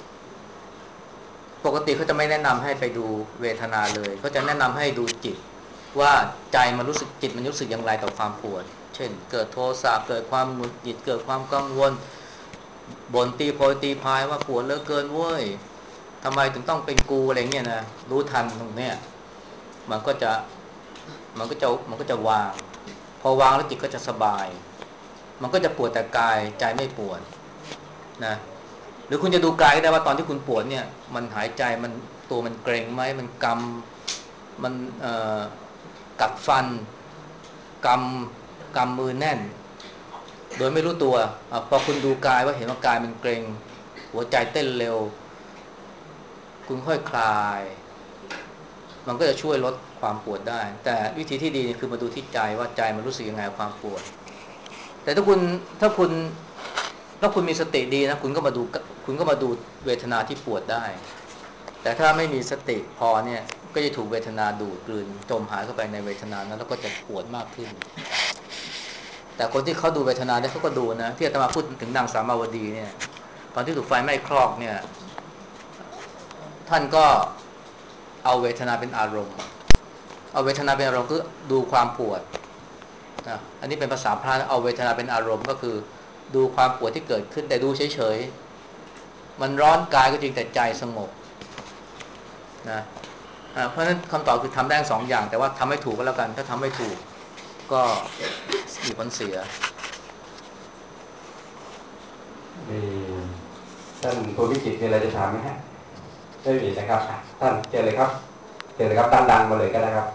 ปกติเขาจะไม่แนะนำให้ไปดูเวทนาเลยเขาจะแนะนำให้ดูจิตว่าใจมันรู้สึกจิตมันรู้สึกอย่างไรต่อความปวดเช่นเกิดโทสะเกิดความหงุดหงิดเกิดความกังวลบ่นตีโพยตีพายว่าปวดเหลือเกินเว้ยทำไมถึงต้องเป็นกูอะไรเงี้ยนะรู้ทันตรงเนี้ยมันก็จะมันก็จะมันก็จะวางพอวางแล้วจิตก็จะสบายมันก็จะปวดแต่กายใจไม่ปวดนะหรือคุณจะดูกายก็ได้ว่าตอนที่คุณปวดเนี่ยมันหายใจมันตัวมันเกร็งไหมมันกำมันเอ่อกัดฟันกำกำมือแน่นโดยไม่รู้ตัวอพอคุณดูกายว่าเห็นว่ากายมันเกร็งหัวใจเต้นเร็วคุณค่อยคลายมันก็จะช่วยลดความปวดได้แต่วิธีที่ดีคือมาดูที่ใจว่าใจมันรู้สึกยังไงกับความปวดแต่ถ้าคุณถ้าคุณถ้าคุณมีสติดีนะคุณก็มาดูคุณก็มาดูเวทนาที่ปวดได้แต่ถ้าไม่มีสติพอเนี่ยก็จะถูกเวทนาดูดกลืนจมหายเข้าไปในเวทนานั้นแล้วก็จะปวดมากขึ้นแต่คนที่เขาดูเวทนาเนี่ยเขาก็ดูนะที่อาตมาพูดถึงนางสามาวดีเนี่ยตอนที่ถูกไฟไหม้คลอกเนี่ยท่านก็เอาเวทนาเป็นอารมณ์เอาเวทนาเป็นอารมณ์คือดูความปวดนะอันนี้เป็นภาษาพระเอาเวทนาเป็นอารมณ์ก็คือดูความปวดที่เกิดขึ้นแต่ดูเฉยๆมันร้อนกายก็จริงแต่ใจสงบนะเพราะฉะนั้นคำตอบคือทำได้สองอย่างแต่ว่าทำให้ถูกก็แล้วกันถ้าทำไม่ถูกก็มีผลเสียมีท่านผู้วิจิตรมีอะไรจะถามไหมฮะไม่มีนะครับท่านเจอเลยครับเจอเลยครับดังๆมาเลยก็ได้ครับ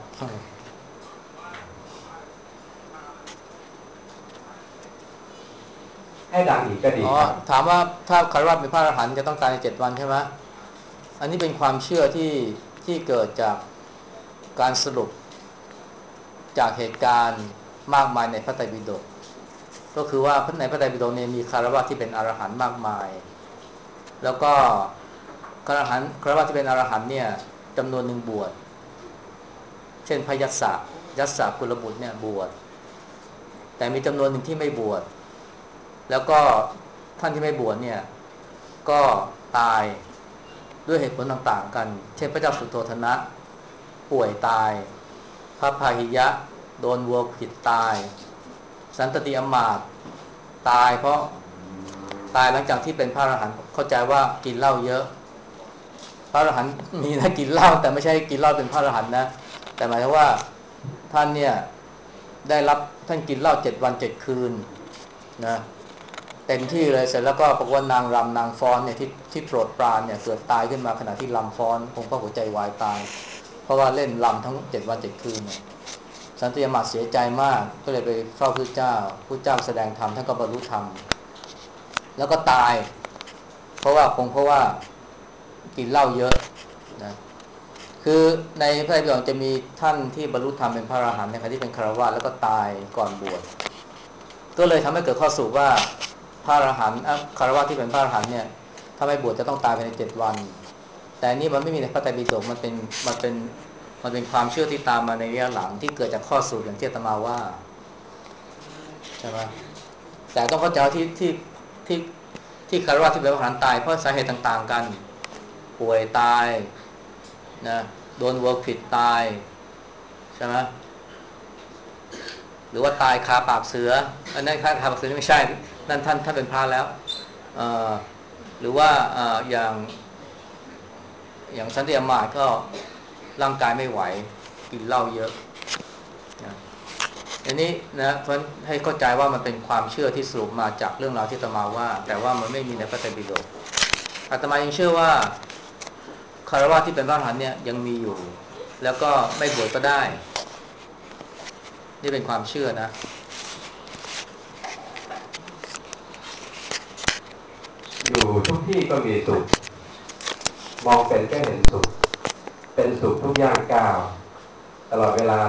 ให้ดังอีกก็ดีอ๋อครับถามว่าถ้าคารวะเป็นพระอรหันต์จะต้องตายในเจ็ดวันใช่ไหมอันนี้เป็นความเชื่อที่ที่เกิดจากการสรุปจากเหตุการณ์มากมายในพระไตรปิฎกก็คือว่าในพระไตรปิฎกเนี่ยมีคารวะที่เป็นอรหันต์มากมายแล้วก็คารหันต์คารวะที่เป็นอรหันต์เนี่ยจำนวนหนึ่งบวชเช่นพระยัสสะยัสสะกุลบุตรเนี่ยบวชแต่มีจำนวนหนึ่งที่ไม่บวชแล้วก็ท่านที่ไม่บวชเนี่ยก็ตายด้วยเหตุผลต่างๆกันเช่นพระเจ้าสุโธทนะป่วยตายพระพาหิยะโดนวัวผิดตายสันตติอมาตย์ตายเพราะตายหลังจากที่เป็นพระอรหันต์เข้าใจว่ากินเหล้าเยอะพระอรหันต์มีนะกินเหล้าแต่ไม่ใช่กินเหล้าเป็นพระอรหันต์นะแต่หมายถึงว่าท่านเนี่ยได้รับท่านกินเหล้าเจ็ดวันเจ็ดคืนนะเต็มที่เลยเสร็จแล้วก็ปรากฏว่านางรำนางฟ้อนเนี่ยที่ที่โปรดปรานเนี่ยเกิดตายขึ้นมาขณะที่รำฟ้อนคงก็หัวใจวายตายเพราะว่าเล่นรำทั้งเจ็ดวันเจ็ดคืนเนี่ยสันติยมาเสียใจมากก็เลยไปเฝ้าพระเจ้าพระเจ้าแสดงธรรมท่านก็บรรลุธรรมแล้วก็ตายเพราะว่าคงเพราะว่ากินเหล้าเยอะนะคือในพระไตรปิฎกจะมีท่านที่บรรลุธรรมเป็นพระอรหันต์นะครับที่เป็นฆราวาสแล้วก็ตายก่อนบวชก็เลยทำให้เกิดข้อสรุปว่าพระอรหันต์ฆราวาสที่เป็นพระอรหันต์เนี่ยถ้าไม่บวชจะต้องตายภายในเจ็ดวันแต่นี่มันไม่มีในพระไตรปิฎกมันเป็นมันเป็นมันเป็นความเชื่อที่ตามมาในระยะหลังที่เกิดจากข้อสรุปอย่างที่อาตมาว่าใช่ไหมแต่ต้องเข้าใจที่ที่ที่ที่ฆราวาสที่เป็นพระอรหันต์ตายเพราะสาเหตุต่างๆกันป่วยตายนะโดนวัวผิดตายใช่ไหมรือว่าตายคาปากเสืออันนั้นคาคาปากเสือไม่ใช่นั่นท่านท่านเป็นพระแล้วหรือว่าอย่างอย่างสันติอมาตย์ก็ร่างกายไม่ไหวกินเหล้าเยอะนะอันนี้นะเพราะให้เข้าใจว่ามันเป็นความเชื่อที่สรุปมาจากเรื่องราวที่อาตมาว่าแต่ว่ามันไม่มีในพระไตรปิฎกอาตมายังเชื่อว่าคารวะที่เป็นพระอรหันต์เนี่ยยังมีอยู่แล้วก็ไม่บวชก็ได้นี่เป็นความเชื่อนะอยู่ทุกที่ก็มีสุขมองเป็นก็เห็นสุขเป็นสุขทุกย่างก้าวตลอดเวลา